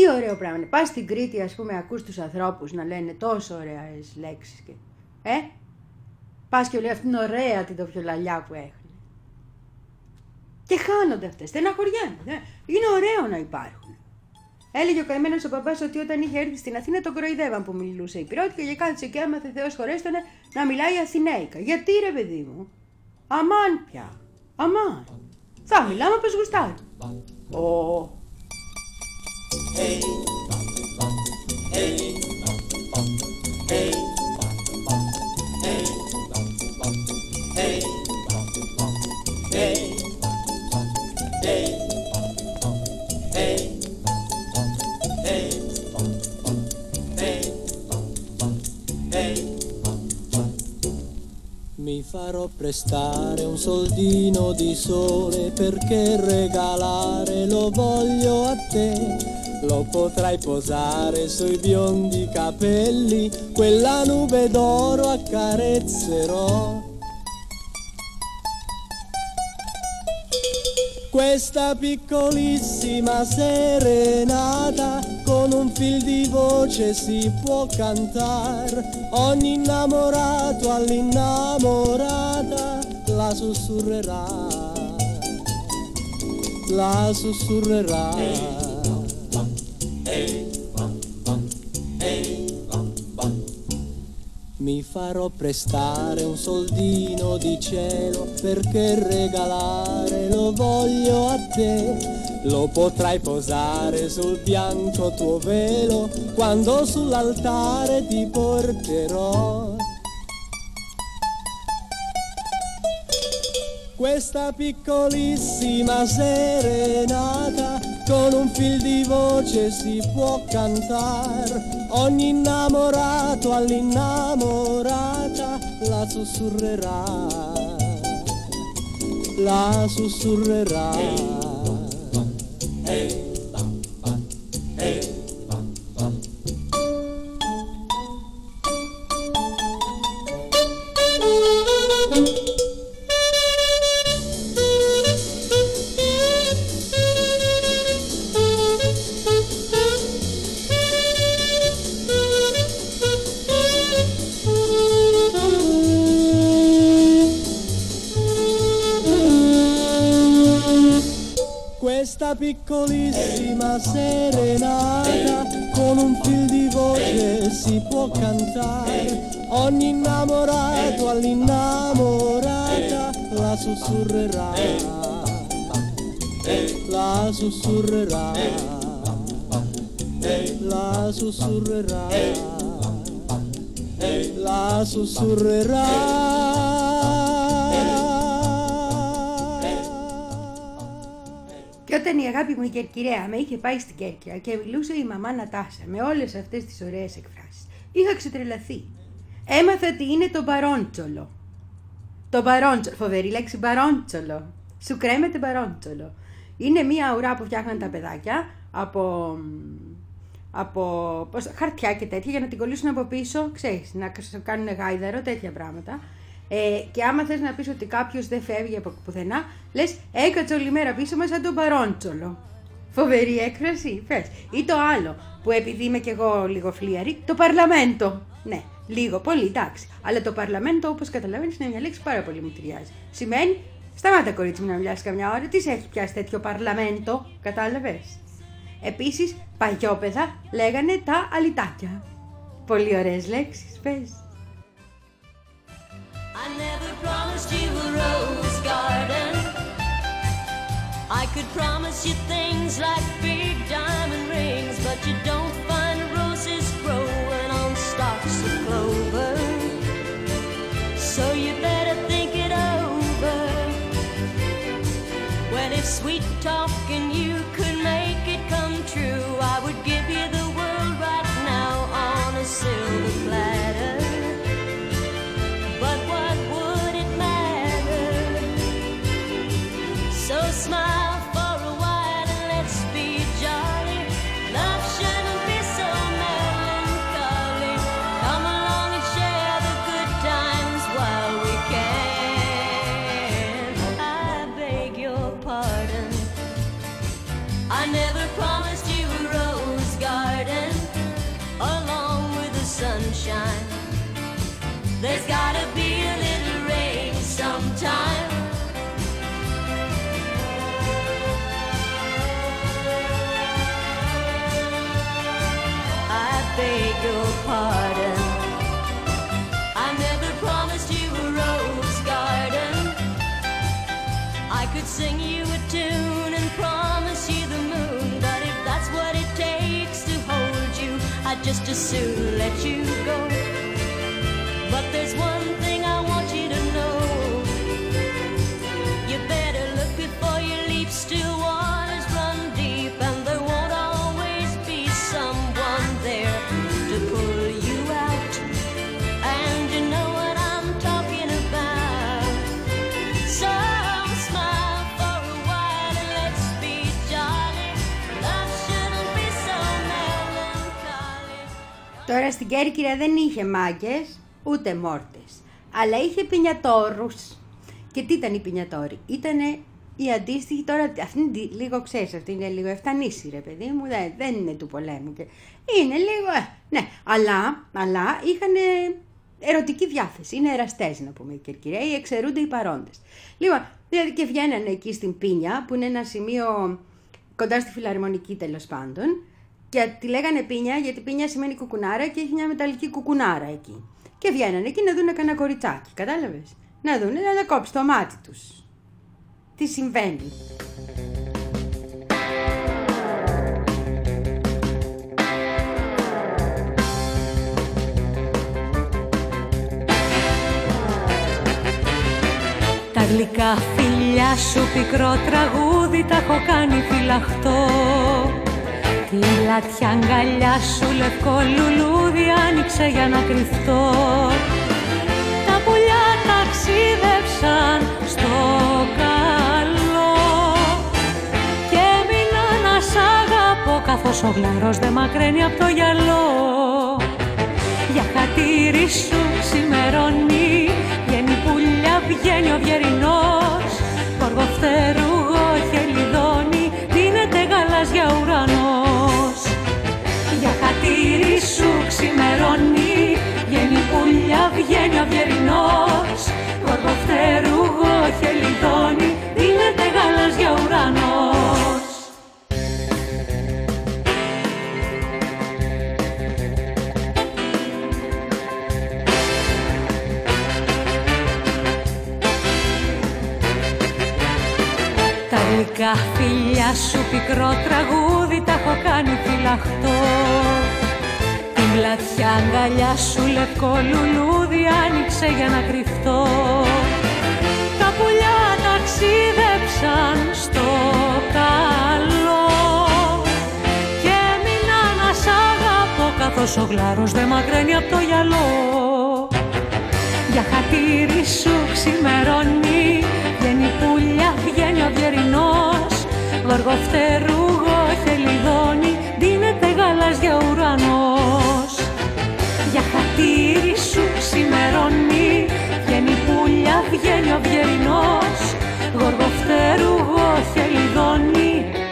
ωραίο πράγμα. Πας στην Κρήτη, ας πούμε, ακούς τους ανθρώπους να λένε τόσο ωραίες λέξεις. Και... Ε, πας και λέει αυτήν ωραία την τοφιολαλιά που έχουν. Και χάνονται αυτές, στεναχωριέμαι. Είναι ωραίο να υπάρχουν. Έλεγε ο καημένος ο παπάς ότι όταν είχε έρθει στην Αθήνα τον κροϊδεύαν που μιλούσε υπηρώτικα και κάθισε και έμαθε Θεός χωρέστονε να μιλάει Αθηναίικα. Γιατί ρε παιδί μου, αμάν πια, αμάν. Θα μιλάμε όπως γουστάρει. Ω. Hey, hey, hey, hey, hey, hey. Mi farò prestare un soldino di sole perché regalare lo voglio a te. Lo potrai posare sui biondi capelli, quella nube d'oro accarezzerò. Questa piccolissima serenata con un fil di voce si può cantar. Ogni innamorato all'innamorata la sussurrerà, la sussurrerà. Mi farò prestare un soldino di cielo perché regalare lo voglio a te. Lo potrai posare sul bianco tuo velo quando sull'altare ti porterò. Questa piccolissima serenata con un fil di voce si può cantar. Ogni innamorato all'innamorata la sussurrerà, la sussurrerà. Hey, hey, Questa piccolissima serenata con un fil di voce si può cantare. Ogni innamorato all'innamorata la sussurrerà, la sussurrerà, la sussurrerà, la sussurrerà. Και όταν η αγάπη μου η Κερκυραία με είχε πάει στην Κέρκυρα και μιλούσε η μαμά Νατάσα με όλες αυτές τις ωραίες εκφράσεις, είχα ξετρελαθεί. Έμαθα ότι είναι το μπαρόντσολο. Το μπαρόντσολο, φοβερή λέξη μπαρόντσολο. Σου κρέμεται μπαρόντσολο. Είναι μία ουρά που φτιάχναν τα παιδάκια από, από πώς, χαρτιά και τέτοια για να την κολλήσουν από πίσω, ξέρεις, να κάνουν γάιδαρο, τέτοια πράγματα. Ε, και άμα θες να πεις ότι κάποιος δεν φεύγει από πουθενά, λες έκατσε όλη μέρα πίσω μας σαν τον μπαρόντσολο. Φοβερή έκφραση, πες. Ή το άλλο, που επειδή είμαι κι εγώ λίγο φλίαρη, το παρλαμέντο. Ναι, λίγο, πολύ, εντάξει. Αλλά το παρλαμέντο, όπως καταλαβαίνεις, είναι μια λέξη πάρα πολύ μου ταιριάζει. Σημαίνει, σταμάτα κορίτσι μου να μιλάς καμιά ώρα, τι σε έχει πιάσει τέτοιο παρλαμέντο, κατάλαβες. Επίσης, παγιόπαιδα λέγανε τα αλυτάκια. Πολύ ωραίες λέξεις, πες. I never promised you a rose garden. I could promise you things like big diamond rings, but you don't find roses growing on stalks of clover. So you better think it over. Well, if sweet talking you could make it come true, I would give you the world right now on a silver platter. But what would it matter? So smile for a while and let's be jolly. There's gotta be a little rain sometime. I beg your pardon, I never promised you a rose garden. I could sing you a tune and promise you the moon, but if that's what it takes to hold you, I'd just as soon let you go. But there's one thing I want you to know, you better look before you leap. Still waters run deep, and there won't always be someone there to pull you out. And you know what I'm talking about. So smile for a while and let's be jolly. Love shouldn't be so melancholy. Τώρα στην Κέρκυρα δεν είχε μάγκες ούτε μόρτες, αλλά είχε πινιατόρους. Και τι ήταν οι πινιατόροι? Ήτανε η αντίστοιχη, τώρα αυτή είναι λίγο, ξέρεις, αυτή είναι λίγο εφτανήσι ρε παιδί μου, δεν, δεν είναι του πολέμου και είναι λίγο, ε, ναι, αλλά, αλλά είχαν ερωτική διάθεση, είναι εραστές να πούμε οι Κερκυραίοι, εξαιρούνται οι παρόντες. Λοιπόν, δηλαδή και βγαίνανε εκεί στην Πίνια, που είναι ένα σημείο κοντά στη Φιλαρμονική τέλος πάντων, και τη λέγανε Πίνια γιατί Πίνια σημαίνει κουκουνάρα και έχει μια μεταλλική κουκουνάρα εκεί. Και βγαίνανε εκεί να δούνε κανένα κοριτσάκι, κατάλαβες? Να δούνε, να κόψει το μάτι τους. Τι συμβαίνει. Τα γλυκά φιλιά σου πικρό τραγούδι τα έχω κάνει φυλαχτό. Την πλατιά αγκαλιά σου λευκό λουλούδι άνοιξε για να κρυφτώ. Τα πουλιά ταξίδεψαν στο καλό και έμεινα να σ' αγαπώ, καθώς ο γλαρός δεν μακραίνει απ' το γυαλό. Για χατήρι σου ξημερώνει, βγαίνει πουλιά, βγαίνει ο Βιερινός, γοργοφτερούγο χελιδόνι, δίνεται γαλάζια ουρανός. Για χατήρι σου ξημερώνει, βγαίνει πουλιά, βγαίνει ο Βιερινός, γοργοφτερούγο χελιδόνι, δίνεται γαλάζια ουρανός. Τα γλυκά φιλιά σου πικρό τραγούδι τα έχω κάνει φυλαχτό. Την πλατιά αγκαλιά σου λευκό λουλούδι άνοιξε για να κρυφτώ. Τα πουλιά ταξίδεψαν στο καλό και έμεινα να σ' αγαπώ, καθώς ο γλάρος δεν μακραίνει απ' το γυαλό. Για χατήρι σου ξημερώνει, βγαίνει πουλιά, βγαίνει ο Βιερινός, γοργοφτερούγο χελιδόνι, δίνεται γαλάζια ουρανός. Για χατήρι σου ξημερώνει, βγαίνει πουλιά, βγαίνει ο Βιερινός, γοργοφτερούγο χελιδόνι.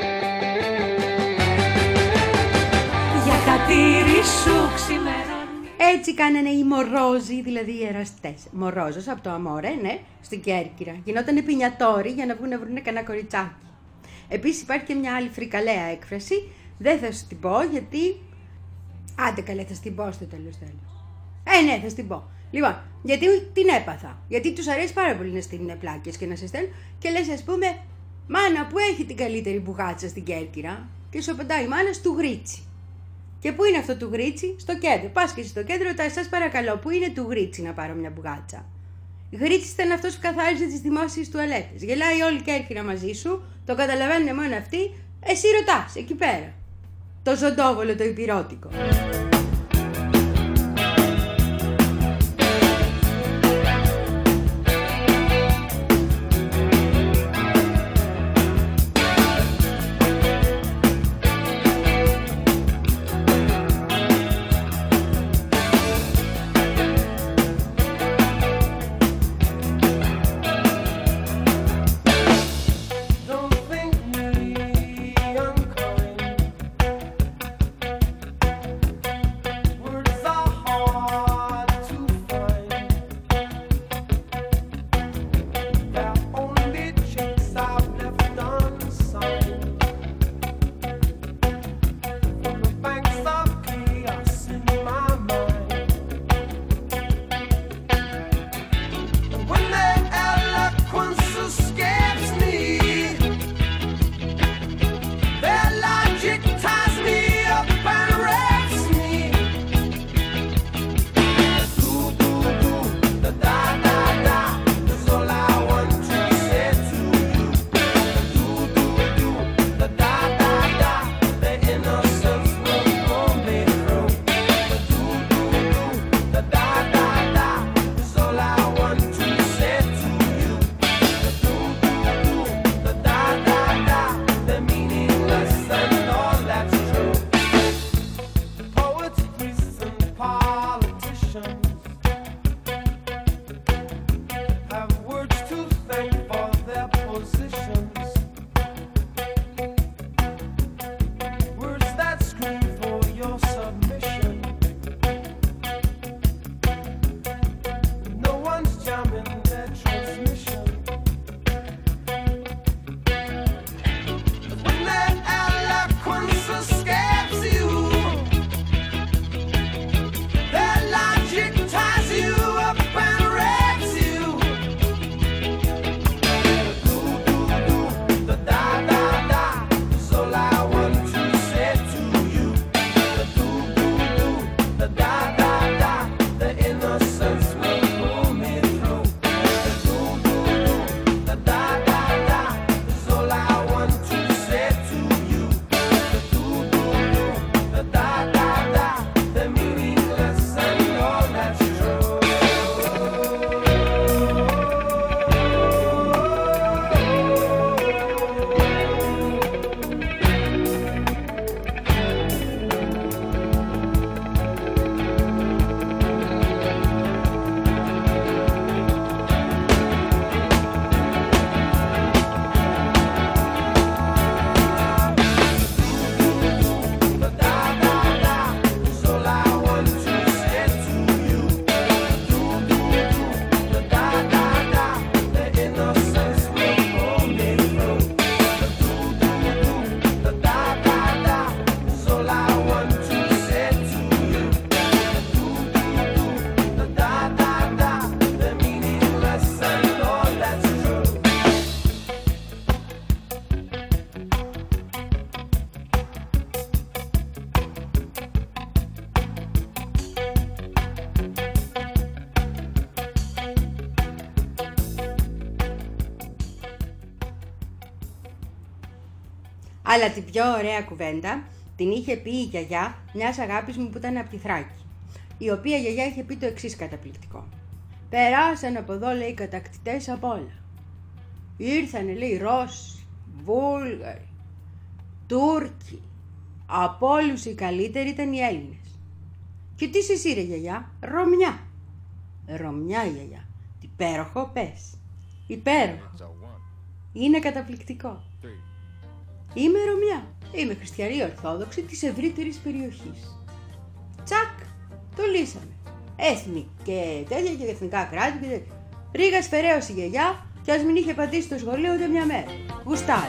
Για χατήρι σου ξημερώνει. Έτσι κάνανε οι μορόζοι, δηλαδή οι εραστές. Μορόζος από το αμόρε, ναι, στην Κέρκυρα. Γινότανε πινιατόροι για να βγουν να βρουν κανένα κοριτσάκι. Επίσης υπάρχει και μια άλλη φρικαλαία έκφραση, δεν θα σου την πω γιατί... Άντε καλέ, θα την πω στο τέλος τέλος. Ε, ναι, θα την πω. Λοιπόν, γιατί την έπαθα. Γιατί τους αρέσει πάρα πολύ να στείλουν πλάκες και να σε στέλνουν και λες, ας πούμε, μάνα που έχει την καλύτερη μπουγάτσα στην Κέρκυρα, και σου απαντάει η μάνα του Γρίτσι. Και πού είναι αυτό του Γρίτσι? Στο κέντρο. Πας και εσύ στο κέντρο, ρωτάς, σας παρακαλώ, πού είναι του Γρίτσι να πάρω μια μπουγάτσα? Γρίτσις ήταν αυτός που καθάριζε τις δημόσιες τουαλέτες. Γελάει όλη η Κέρκυρα μαζί σου, το καταλαβαίνουν μόνο αυτοί, εσύ ρωτάς εκεί πέρα. Το ζωντόβολο, το υπηρώτικο. Αλλά την πιο ωραία κουβέντα την είχε πει η γιαγιά μιας αγάπης μου που ήταν από τη Θράκη. Η οποία γιαγιά είχε πει το εξής καταπληκτικό. Περάσαν από εδώ, λέει, κατακτητές από όλα. Ήρθανε, λέει, Ρώσοι, Βούλγαροι, Τούρκοι. Από όλους οι καλύτεροι ήταν οι Έλληνες. Και τι εσύ ρε γιαγιά? Ρωμιά. Ρωμιά η γιαγιά. Υπέροχο πες. Υπέροχο. Είναι καταπληκτικό. Είμαι Ρωμιά. Είμαι χριστιανή Ορθόδοξη της ευρύτερης περιοχής. Τσακ. Το λύσαμε. Έθνη και τέτοια και εθνικά κράτη και τέτοια. Ρίγας Φεραίος η γιαγιά και ας μην είχε πατήσει στο σχολείο ούτε μια μέρα. Γουστάρι.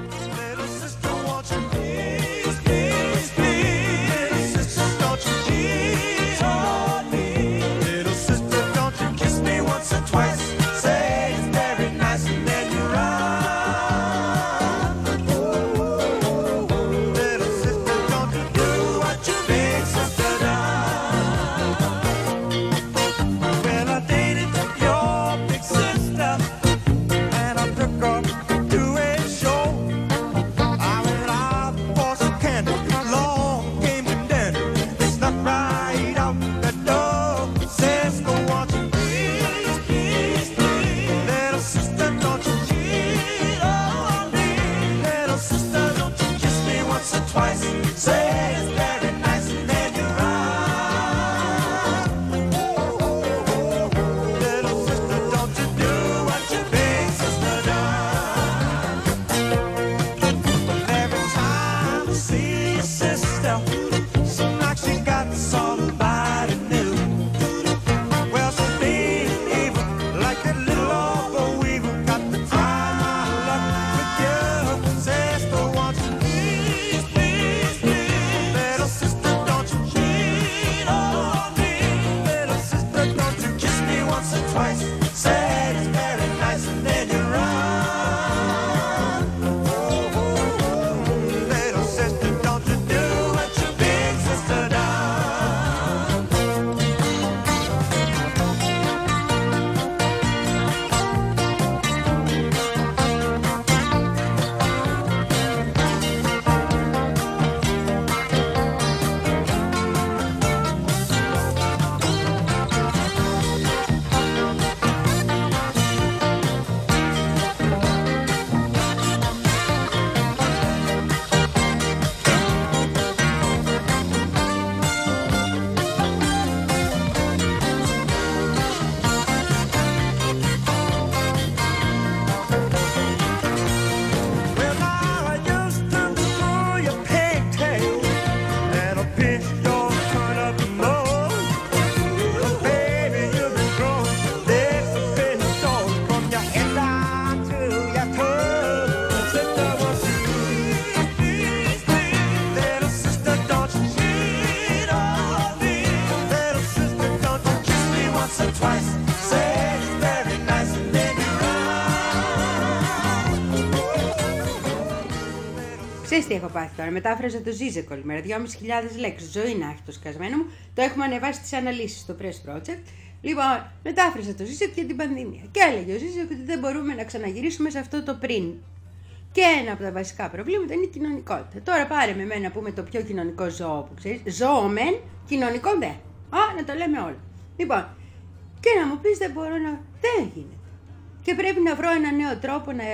Ξέρεις τι έχω πάθει τώρα? Μετάφραζα το Ζίζε Κολυμέρα, δυόμισι χιλιάδες λέξεις. Ζωή να έχει το σκασμένο μου. Το έχουμε ανεβάσει στις αναλύσεις στο Press Project. Λοιπόν, μετάφραζα το Ζίζε για την πανδημία. Και έλεγε ο Ζίζε ότι δεν μπορούμε να ξαναγυρίσουμε σε αυτό το πριν. Και ένα από τα βασικά προβλήματα είναι η κοινωνικότητα. Τώρα πάρε με μένα που είμαι το πιο κοινωνικό ζώο που ξέρεις. Ζώο μεν, κοινωνικό δε. Α, να το λέμε όλο. Λοιπόν, και να μου πεις δεν μπορώ να. Δεν γίνεται. Και πρέπει να βρω ένα νέο τρόπο να.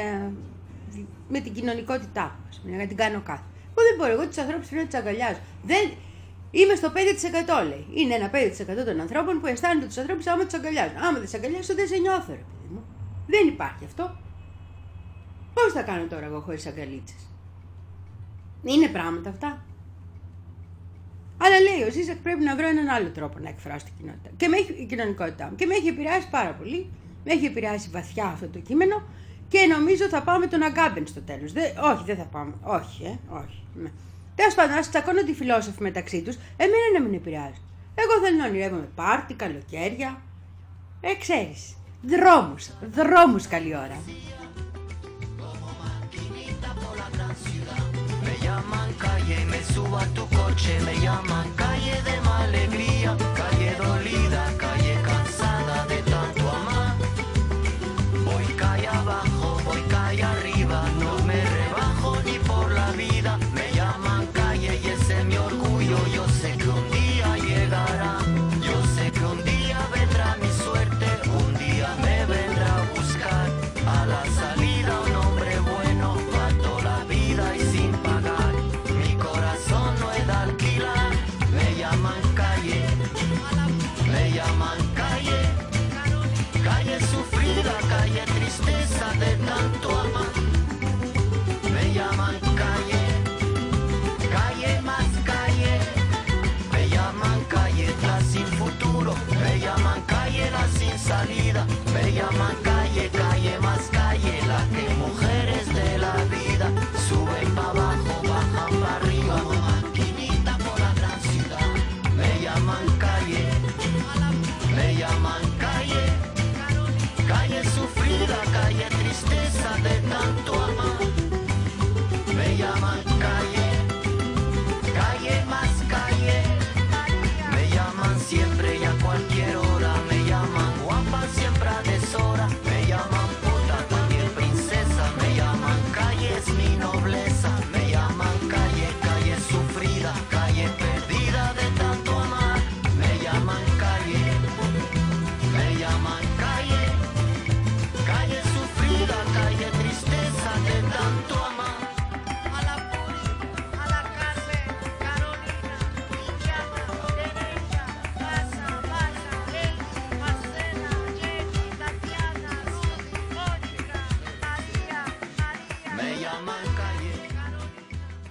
Με την κοινωνικότητά μου, να την κάνω κάθε. Εγώ δεν μπορώ, εγώ τους ανθρώπους πρέπει να τους αγκαλιάζω. Δεν... Είμαι στο πέντε τοις εκατό λέει. Είναι ένα πέντε τοις εκατό των ανθρώπων που αισθάνονται τους ανθρώπους άμα τους αγκαλιάζουν. Άμα δεν τους αγκαλιάζω δεν σε νιώθω, ρε παιδί μου. Δεν υπάρχει αυτό. Πώς θα κάνω τώρα εγώ χωρίς αγκαλίτσες? Είναι πράγματα αυτά. Αλλά λέει ο Ζίζακ πρέπει να βρω έναν άλλο τρόπο να εκφράσω την κοινότητα. Και με έχει, η κοινωνικότητά μου. Και με έχει επηρεάσει πάρα πολύ. Με έχει επηρεάσει βαθιά αυτό το κείμενο. Και νομίζω θα πάω με τον Αγκάμπεν στο τέλος. Δε, όχι, δεν θα πάμε. Όχι, ε, όχι. Τέλος πάντων, ας τσακώνονται οι φιλόσοφοι μεταξύ τους, εμένα να μην επηρεάζει. Εγώ θέλω να ονειρεύομαι πάρτι, καλοκαίρια. Ε, ξέρεις. Δρόμους, δρόμους καλή ώρα. Me llaman calle y me subo a tu coche, me llaman calle de mala alegría, calle dolida, calle cansada de tanto amar. Voy calle abajo, voy calle arriba, no me rebajo ni por la vida.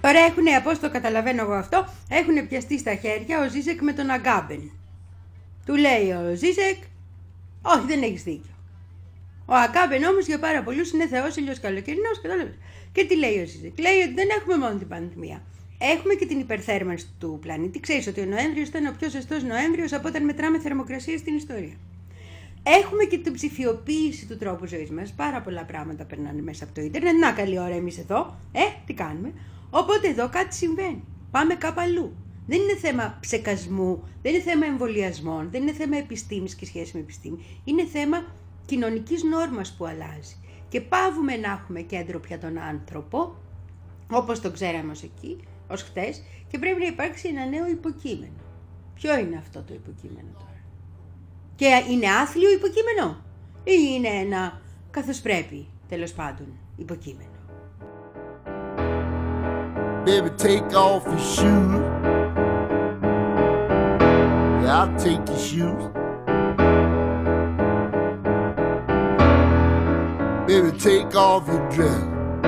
Τώρα έχουν, από όσο το καταλαβαίνω εγώ αυτό, έχουν πιαστεί στα χέρια ο Ζίζεκ με τον Αγκάμπεν. Του λέει ο Ζίζεκ, όχι, δεν έχεις δίκιο. Ο Αγκάμπεν όμως για πάρα πολλούς είναι θεός, ήλιος καλοκαιρινός, κατάλαβες. Και τι λέει ο Ζίζεκ? Λέει ότι δεν έχουμε μόνο την πανδημία. Έχουμε και την υπερθέρμανση του πλανήτη. Ξέρεις ότι ο Νοέμβριος ήταν ο πιο ζεστός Νοέμβριος από όταν μετράμε θερμοκρασία στην ιστορία. Έχουμε και την ψηφιοποίηση του τρόπου ζωής μας. Πάρα πολλά πράγματα περνάνε μέσα από το ίντερνετ. Να, καλή ώρα εμείς εδώ. Ε, τι κάνουμε? Οπότε εδώ κάτι συμβαίνει. Πάμε κάπου αλλού. Δεν είναι θέμα ψεκασμού, δεν είναι θέμα εμβολιασμών, δεν είναι θέμα επιστήμης και σχέση με επιστήμη. Είναι θέμα κοινωνικής νόρμας που αλλάζει. Και πάβουμε να έχουμε κέντρο πια τον άνθρωπο, όπως το ξέραμε ως εκεί, ως χτες, και πρέπει να υπάρξει ένα νέο υποκείμενο. Ποιο είναι αυτό το υποκείμενο τώρα? Και είναι άθλιο υποκείμενο ή είναι ένα καθώς πρέπει, τέλος πάντων, υποκείμενο? Baby, take off your shoes. Yeah, I'll take your shoes. Baby, take off your dress.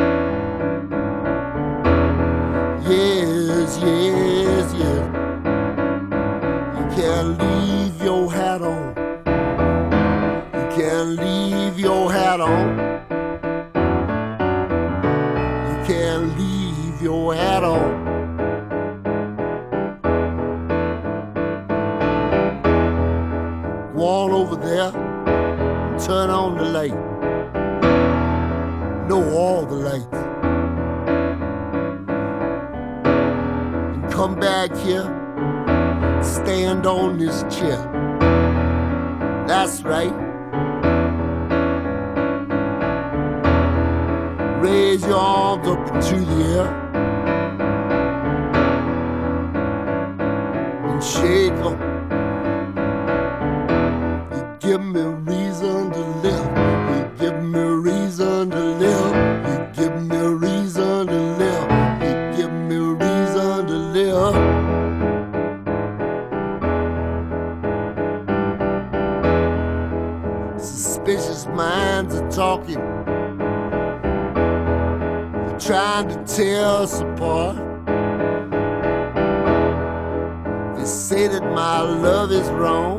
Yes, yes, yes. You can't leave your hat on. You can't leave your hat on. You can't leave your hat on. Go on over there and turn on the light. Know all the lights. And come back here, stand on this chair. That's right. Raise your arms up into the air and shake them. You give me reason to live. You give me reason to live. You give me reason to live. You give me reason to live. Suspicious minds are talking, trying to tear us apart. They say that my love is wrong,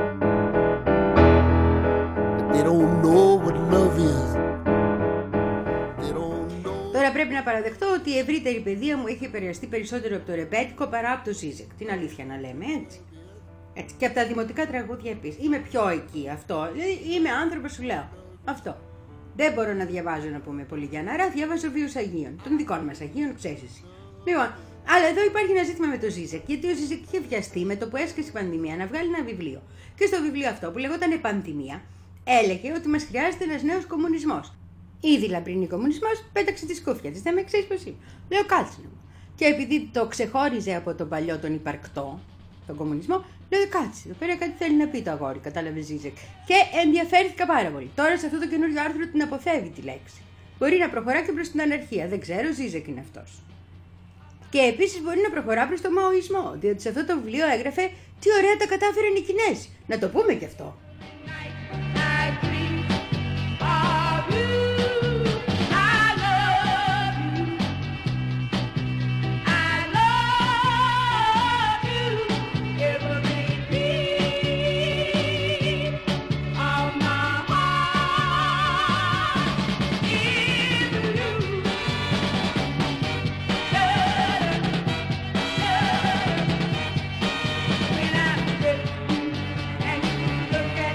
but they don't know what love is. They don't know. Τώρα πρέπει να παραδεχτώ ότι η ευρύτερη παιδεία μου έχει επηρεαστεί περισσότερο από το ρεμπέτικο παρά από το Ζίζεκ. Την αλήθεια να λέμε, έτσι. Έτσι. Και από τα δημοτικά τραγούδια επίσης. Είμαι πιο εκεί, αυτό. Είμαι άνθρωπος, σου λέω. Αυτό. Δεν μπορώ να διαβάζω, να πούμε, πολύ Γιανναρά, διαβάζω βίους Αγίων. Των δικών μας Αγίων, ξέρεις εσύ. Λοιπόν, αλλά εδώ υπάρχει ένα ζήτημα με το Ζίζεκ. Γιατί ο Ζίζεκ είχε βιαστεί με το που έσκασε η πανδημία να βγάλει ένα βιβλίο. Και στο βιβλίο αυτό που λεγόταν Πανδημία, έλεγε ότι μας χρειάζεται ένας νέος κομμουνισμός. Ήδη λαμπρινή κομμουνισμός, πέταξε τη σκούφια της. Δεν με ξέρεις πώς είναι. Λέω, κάτσε να μου. Και επειδή το ξεχώριζε από τον παλιό τον υπαρκτό, τον κομμουνισμό, λέω, κάτσε, εδώ πέρα κάτι θέλει να πει το αγόρι, κατάλαβε Ζίζεκ. Και ενδιαφέρθηκα πάρα πολύ. Τώρα σε αυτό το καινούριο άρθρο την αποφεύγει τη λέξη. Μπορεί να προχωρά και προς την αναρχία. Δεν ξέρω, Ζίζεκ είναι αυτός. Και επίσης μπορεί να προχωρά προς τον μαοϊσμό, διότι σε αυτό το βιβλίο έγραφε τι ωραία τα κατάφεραν οι Κινέζοι. Να το πούμε και αυτό. Look at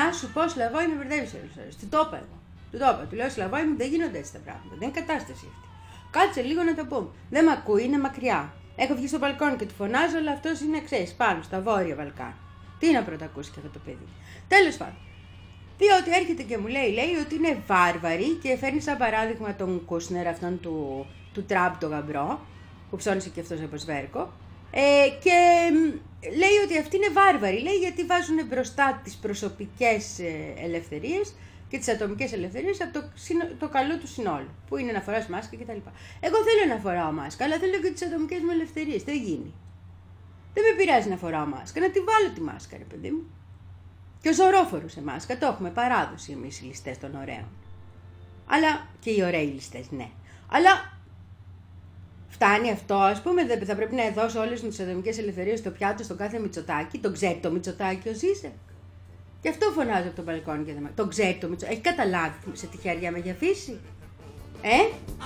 Να σου πω, Σλαβόη, με μπερδεύεις όλες τις ώρες. Του το είπα εγώ. Του το είπα. Του λέω, Σλαβόη μου, δεν γίνονται έτσι τα πράγματα. Δεν είναι κατάσταση αυτή. Κάτσε λίγο να το πούμε. Δεν μ' ακούει, είναι μακριά. Έχω βγει στο μπαλκόνι και του φωνάζω, αλλά αυτός είναι, ξέρεις, πάνω στα βόρεια Βαλκάνια. Τι να πρωτακούσει και αυτό το παιδί. Τέλος πάντων. Διότι έρχεται και μου λέει, λέει ότι είναι βάρβαροι και φέρνει σαν παράδειγμα τον Κούσνερ, αυτόν του, του Τραμπ το γαμπρό, που ψώνισε και αυτός από σβέρκο. Ε, και λέει ότι αυτοί είναι βάρβαροι, λέει, γιατί βάζουν μπροστά τις προσωπικές ελευθερίες και τις ατομικές ελευθερίες από το, το καλό του συνόλου, που είναι να φοράς μάσκα κτλ. Εγώ θέλω να φοράω μάσκα, αλλά θέλω και τις ατομικές μου ελευθερίες. Δεν γίνει. Δεν με πειράζει να φοράω μάσκα, να τη βάλω τη μάσκα, ρε παιδί μου. Και ο Ζωρόφορος σε μάσκα, το έχουμε παράδοση εμείς οι ληστές των ωραίων. Αλλά και οι ωραίοι ληστές, ναι. Αλλά φτάνει αυτό, ας πούμε, δεν θα πρέπει να δώσω όλες τις ατομικές ελευθερίες στο πιάτο στον κάθε Μητσοτάκη, τον ξέρει το Μητσοτάκη ο Ζήσεκ. Γι' αυτό φωνάζω από τον μπαλκόνι και δεν με... Τον ξέρει το Μητσοτάκη. Έχει καταλάβει σε τι χέρια με έχει αφήσει. Ε?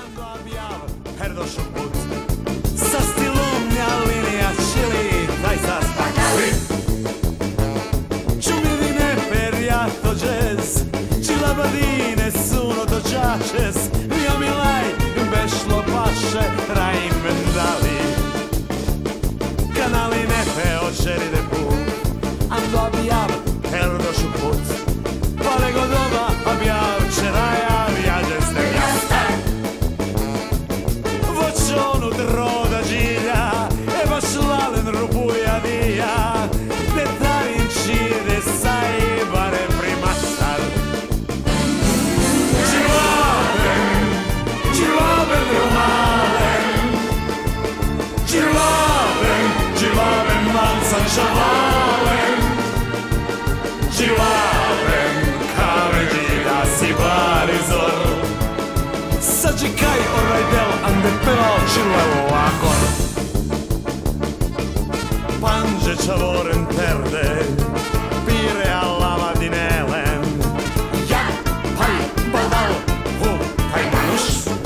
Nessuno to giaces, io mi lei, beslo pace, reinventali. Canali nefe očeri de put, ando abjav, perdo šuput. Pale godova abjav, čeraja, viađe ste mjasta. Vočonu droda žilja, e baš lalen rubuja vija. Detarin čide saj, bare primastar. Shavalen, Jivalen, Kaveji da si barizor. Sačekaj, oraj del, ande pevao čilavo akor. Panđe čavoren perde, pire alava dinelen. Ja, paj, badal, hu, paj manuš.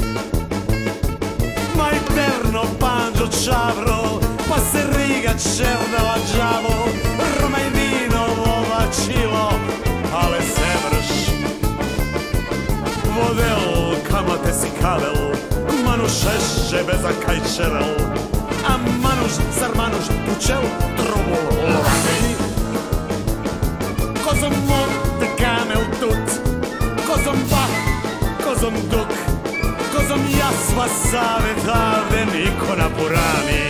Mai terno panđo čavro, pa se riga čerdala džavo, Roma i vino vacilo, ale se vrš. Vodel, kamate si kavel, manuš ešće beza kajčerel, a manuš, zar manuš tučel, trobu lovati. Kozom mor te kamel tut, kozom bah, kozom duk, kozom jasva savjetavde niko na purani.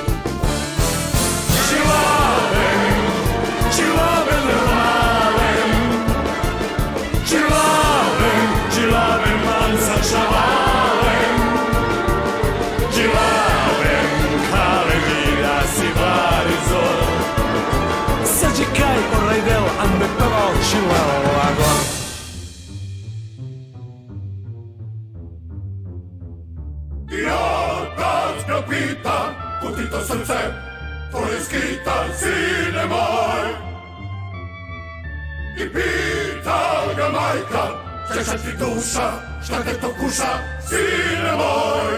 Čilaven, čilaven malen, čilaven, čilaven manca čavalen, čilaven kave vida si barizor. Sačekaj, oraj del, ande pevao čilavo. Ja tak napitam, kutito srce, tvoje skita, sine moj. I pita ga majka, češa ti duša, šta te to kuša, sine moj.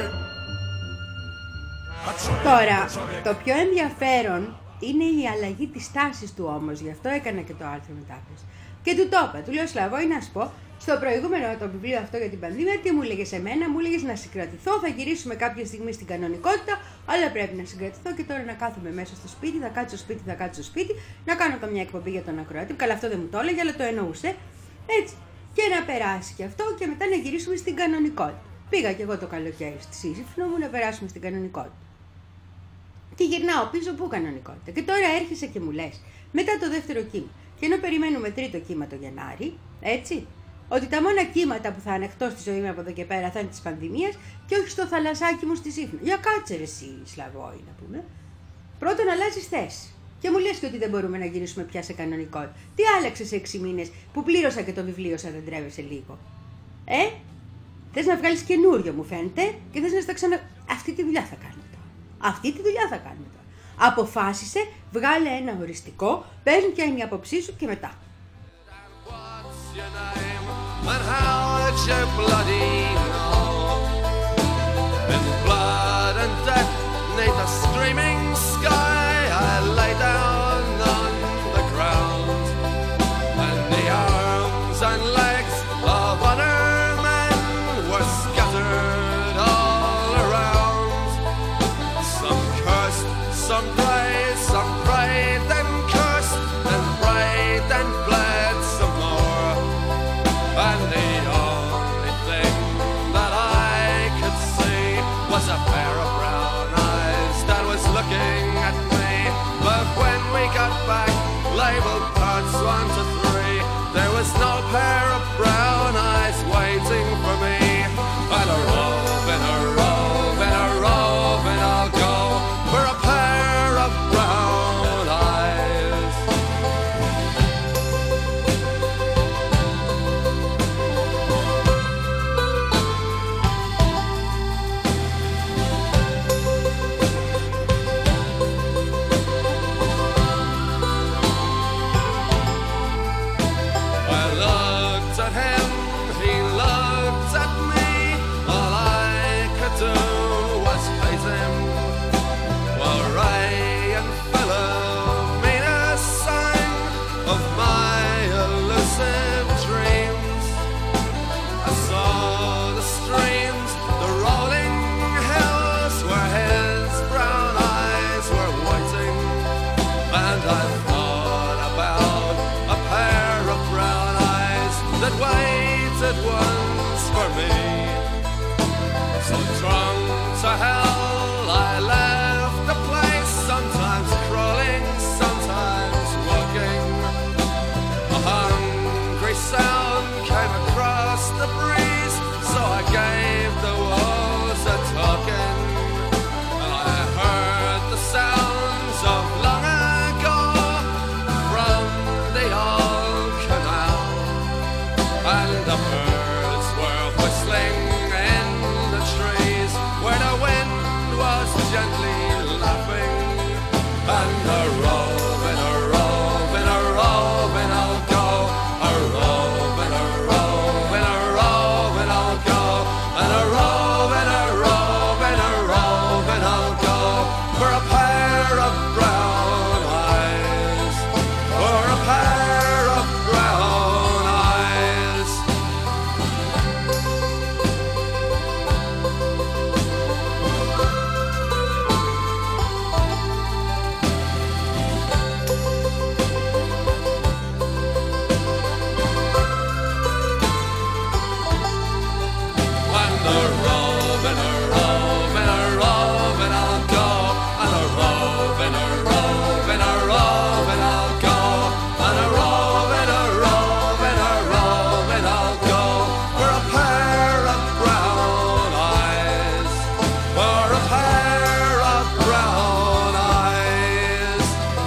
Τώρα, το πιο ενδιαφέρον είναι η αλλαγή της τάσης του όμως, γι' αυτό έκανα και το άρθρο μετάφραση. Και του το είπα, του λέω Σλαβόη να σου πω, στο προηγούμενο το βιβλίο αυτό για την πανδημία, τι μου έλεγες εμένα, μου έλεγες να συγκρατηθώ, θα γυρίσουμε κάποια στιγμή στην κανονικότητα, αλλά πρέπει να συγκρατηθώ και τώρα να κάθομαι μέσα στο σπίτι, θα κάτσω σπίτι, θα κάτσω σπίτι, να κάνω καμιά εκπομπή για τον ακροατή. Καλά, αυτό δεν μου το έλεγε, αλλά το εννοούσε. Έτσι. Και να περάσει και αυτό και μετά να γυρίσουμε στην κανονικότητα. Πήγα κι εγώ το καλοκαίρι στη σύζυφνο μου να περάσουμε στην κανονικότητα. Και γυρνάω πίσω που κανονικότητα. Και τώρα έρχεσαι και μου λες, μετά το δεύτερο κύμα, και ενώ περιμένουμε τρίτο κύμα το Γενάρη, έτσι, ότι τα μόνα κύματα που θα ανεχτώ στη ζωή μου από εδώ και πέρα θα είναι της πανδημίας και όχι στο θαλασσάκι μου στη Σύφνο. Για κάτσε ρε εσύ, Σλαβόη, να πούμε. Πρώτον αλλάζεις θέση. Και μου λες και ότι δεν μπορούμε να γυρίσουμε πια σε κανονικότητα. Τι άλλαξε σε έξι μήνες που πλήρωσα και το βιβλίο σαν δεν τρέβεσαι λίγο. Ε, θες να βγάλεις καινούριο μου φαίνεται και θες να στα ξανα... Αυτή τη δουλειά θα κάνουμε τώρα. Αυτή τη δουλειά θα κάνουμε τώρα. Αποφάσισε, βγάλε ένα οριστικό, πες μου ποια είναι η άποψή σου και μετά. And how it's your bloody know. In blood and death, neath the screaming sky, I lay down on the ground, and the labeled parts one to three. There was no pair of brown eyes waiting for me. And a rove and a rove and a rove and I'll go for a pair of brown eyes. I looked at him, he looked at me. All I could do was hate him. While Ray and Philomena sang of my elusive dreams. I saw the streams, the rolling hills where his brown eyes were waiting. And I thought about a pair of brown eyes that waited once for me. So drunk to hell I left the place, sometimes crawling, sometimes walking. A hungry sound came across the breeze, so I gave the walls a talking. And I heard the sounds of long ago from the old canal. And the birds were whistling in the trees where the wind was gently laughing. And a rove and a rove and a rove and I'll go. A rove and a rove and a rove and I'll go. And a rove and a rove and a rove and I'll go for a pair of brown eyes. For a pair of brown eyes. And a rove and a rove and a rove and I'll go. And a rove and a rove and a rove and I'll go. And a rove and a rove and a rove and I'll go for a pair of brown eyes. For a pair of brown eyes.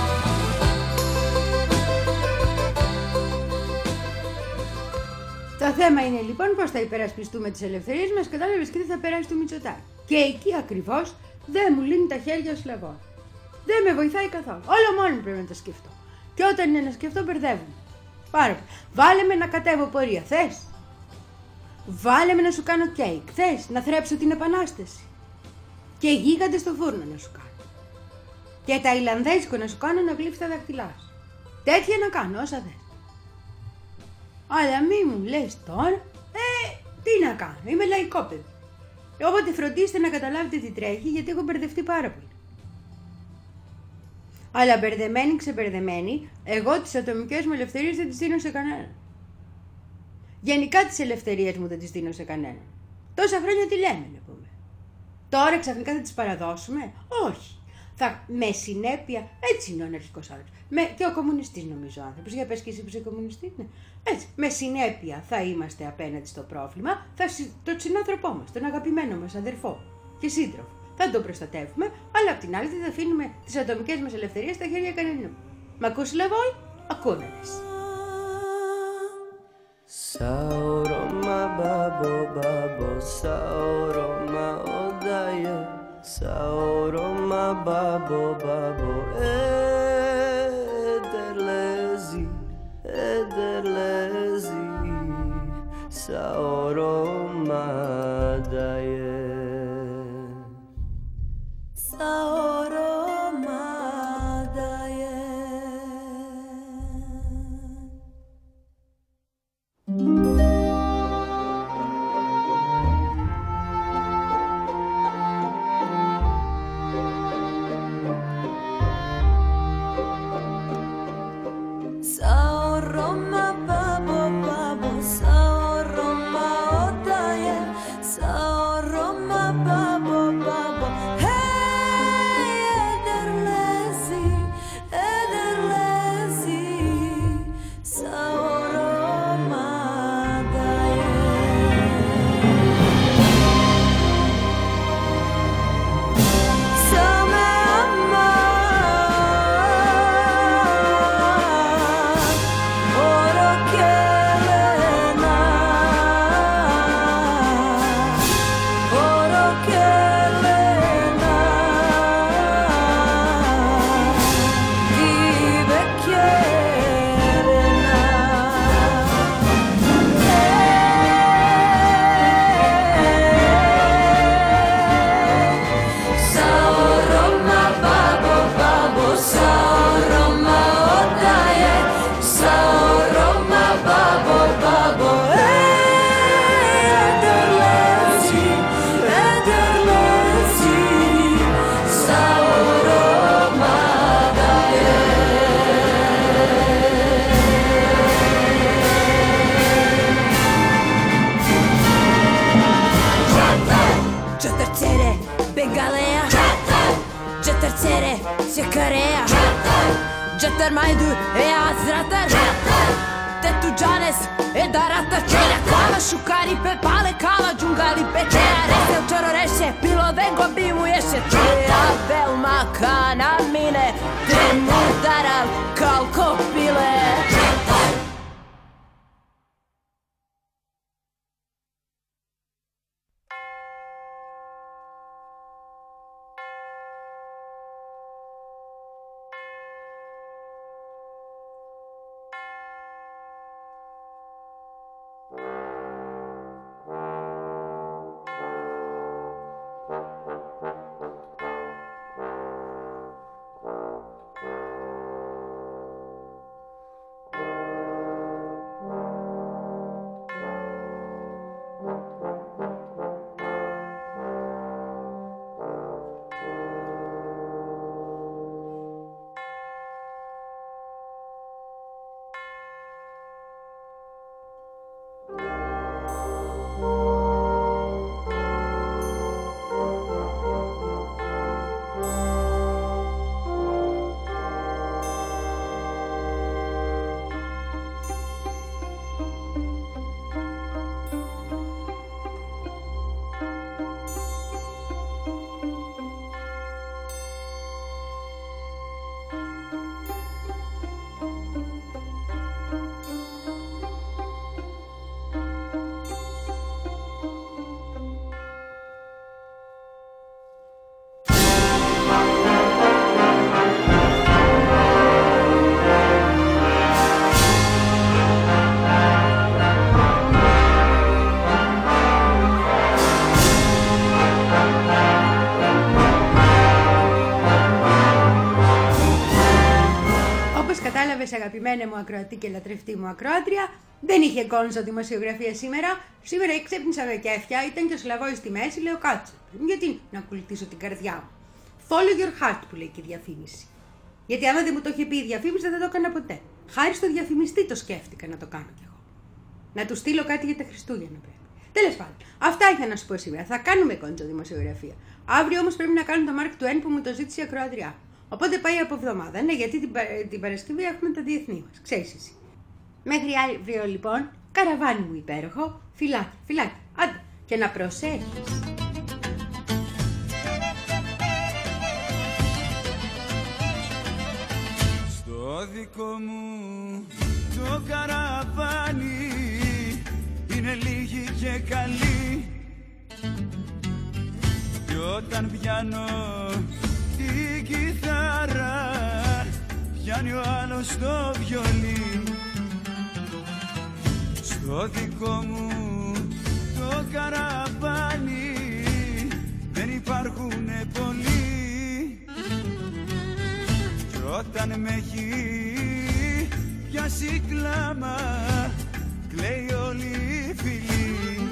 Το θέμα είναι λοιπόν πώς θα υπερασπιστούμε τις ελευθερίες μας, κατάλαβες, και δεν θα περάσει του Μητσοτάκη. Και εκεί ακριβώς δεν μου λύνει τα χέρια ο Σλαβών. Δεν με βοηθάει καθόλου. Όλο μόνο πρέπει να τα σκεφτώ. Και όταν είναι να σκεφτώ μπερδεύομαι. Πάρα πολύ. Βάλε με να κατέβω πορεία, θες? Βάλε με να σου κάνω κέικ, θες? Να θρέψω την Επανάσταση. Και γίγαντες στο φούρνο να σου κάνω. Και ταϊλανδέζικο να σου κάνω να γλύφεις τα δάχτυλά σου. Τέτοια να κάνω, όσα θες. Αλλά μη μου λες τώρα, ε, τι να κάνω, είμαι λαϊκό παιδί. Οπότε φροντίστε να καταλάβετε τι τρέχει, γιατί έχω μπερδευτεί πάρα πολύ. Αλλά μπερδεμένη, ξεμπερδεμένη, εγώ τις ατομικές μου ελευθερίες δεν τις δίνω σε κανέναν. Γενικά τις ελευθερίες μου δεν τις δίνω σε κανέναν. Τόσα χρόνια τι λέμε, να πούμε. Τώρα ξαφνικά θα τις παραδώσουμε? Όχι. Θα, με συνέπεια, έτσι είναι ο αναρχικός άνθρωπος. Με, και ο κομμουνιστής νομίζω άνθρωπος. Για πες και εσύ που είσαι κομμουνιστής, ναι. Έτσι, με συνέπεια θα είμαστε απέναντι στο πρόβλημα, θα, τον συνάνθρωπό μας, τον αγαπημένο μας αδερφό και σύντροφο. Θα τον προστατεύουμε, αλλά απ' την άλλη δεν θα αφήνουμε τις ατομικές μας ελευθερίες στα χέρια κανενού. Μ' ακούς, Λεβόλ? Ακούνε τις. Sauroma babo babo, sauroma odaye, sauroma babo babo, ederlezi, ederlezi, sauroma daye, sauroma daye. galea Gjetter cere si karea Gjetter majdu e azratar Te tu gjanes e darata Qela kala shukari pe pale kala Gjungali pe qea rese u qoro reshe Pilo vengo bimu jeshe Qea velma kana mine Te murdaral kao kopile Αγαπημένα μου ακροατή και λατρευτή μου ακροάτρια, δεν είχε κόνσο δημοσιογραφία σήμερα. Σήμερα έξυπνησα με κέφια, ήταν και ο σλαβόης στη μέση, λέω κάτσε. Γιατί να κουλτήσω την καρδιά μου. Follow your heart που λέει και η διαφήμιση. Γιατί άμα δεν μου το είχε πει η διαφήμιση δεν το έκανα ποτέ. Χάρη στο διαφημιστή το σκέφτηκα να το κάνω κι εγώ. Να του στείλω κάτι για τα Χριστούγεννα πρέπει. Τέλος πάντων, αυτά είχα να σου πω σήμερα. Θα κάνουμε κόνσο δημοσιογραφία. Αύριο όμως πρέπει να κάνω το Mark Twain που μου το ζήτησε η ακροάτριά. Οπότε πάει από εβδομάδα, ναι, γιατί την, την Παρασκευή έχουμε τα διεθνή μας, ξέρεις εσύ. Μέχρι αύριο λοιπόν, καραβάνι μου υπέροχο, φιλάκι, φιλάκι, άντε, και να προσέχεις. Στο δικό μου το καραβάνι είναι λίγοι και καλοί κι όταν πιάνω την κιθάρα πιάνει ο άλλος το βιολί. Στο δικό μου το καραβάνι δεν υπάρχουνε πολλοί κι όταν με έχει πιάσει κλάμα κλαίει όλη η φιλή.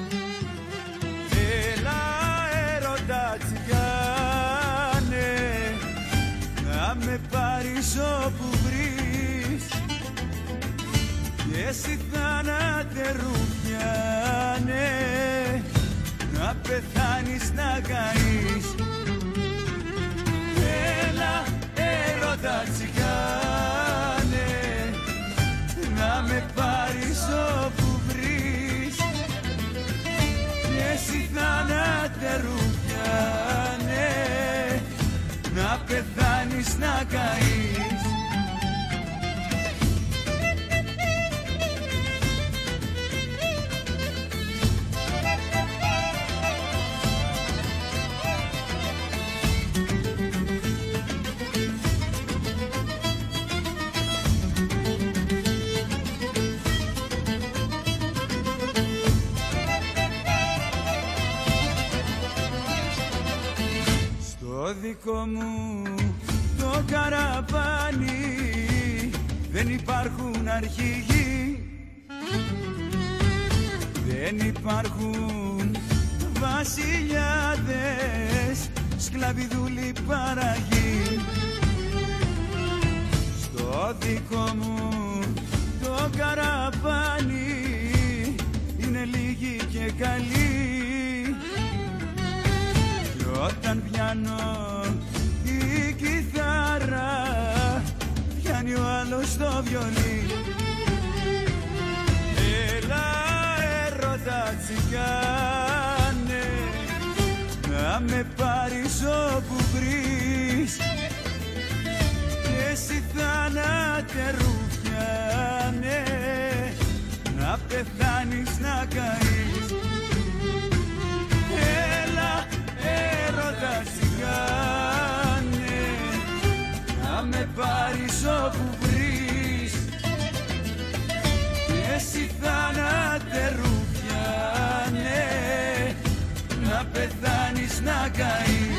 Έλα έρωτα τσιγάνε να με πάρεις όπου βρεις και εσύ θάνατε ρουφιάνε να πεθάνεις να καείς. Έλα έρωτα τσιγάνε να με πάρεις όπου βρεις και εσύ θάνατε ρουφιάνε να πεθάνεις να καείς. Στο δικό μου το καραβάνι δεν υπάρχουν αρχηγοί, δεν υπάρχουν βασιλιάδες, σκλαβιδούλοι παραγοί. Στο δικό μου το καραβάνι είναι λίγοι και καλοί κι Όταν πιάνω η κιθάρα, πιάνει ο άλλος το βιολί. Έλα έρωτα τσιγάνε, να με πάρεις όπου βρεις, και εσύ θάνατε ρουφιάνε, να πεθάνεις να καείς. Έλα έρωτα τσιγάνε, να με πάρεις όπου βρεις, και εσύ θάνατε ρουφιάνε, να πεθάνεις να καείς.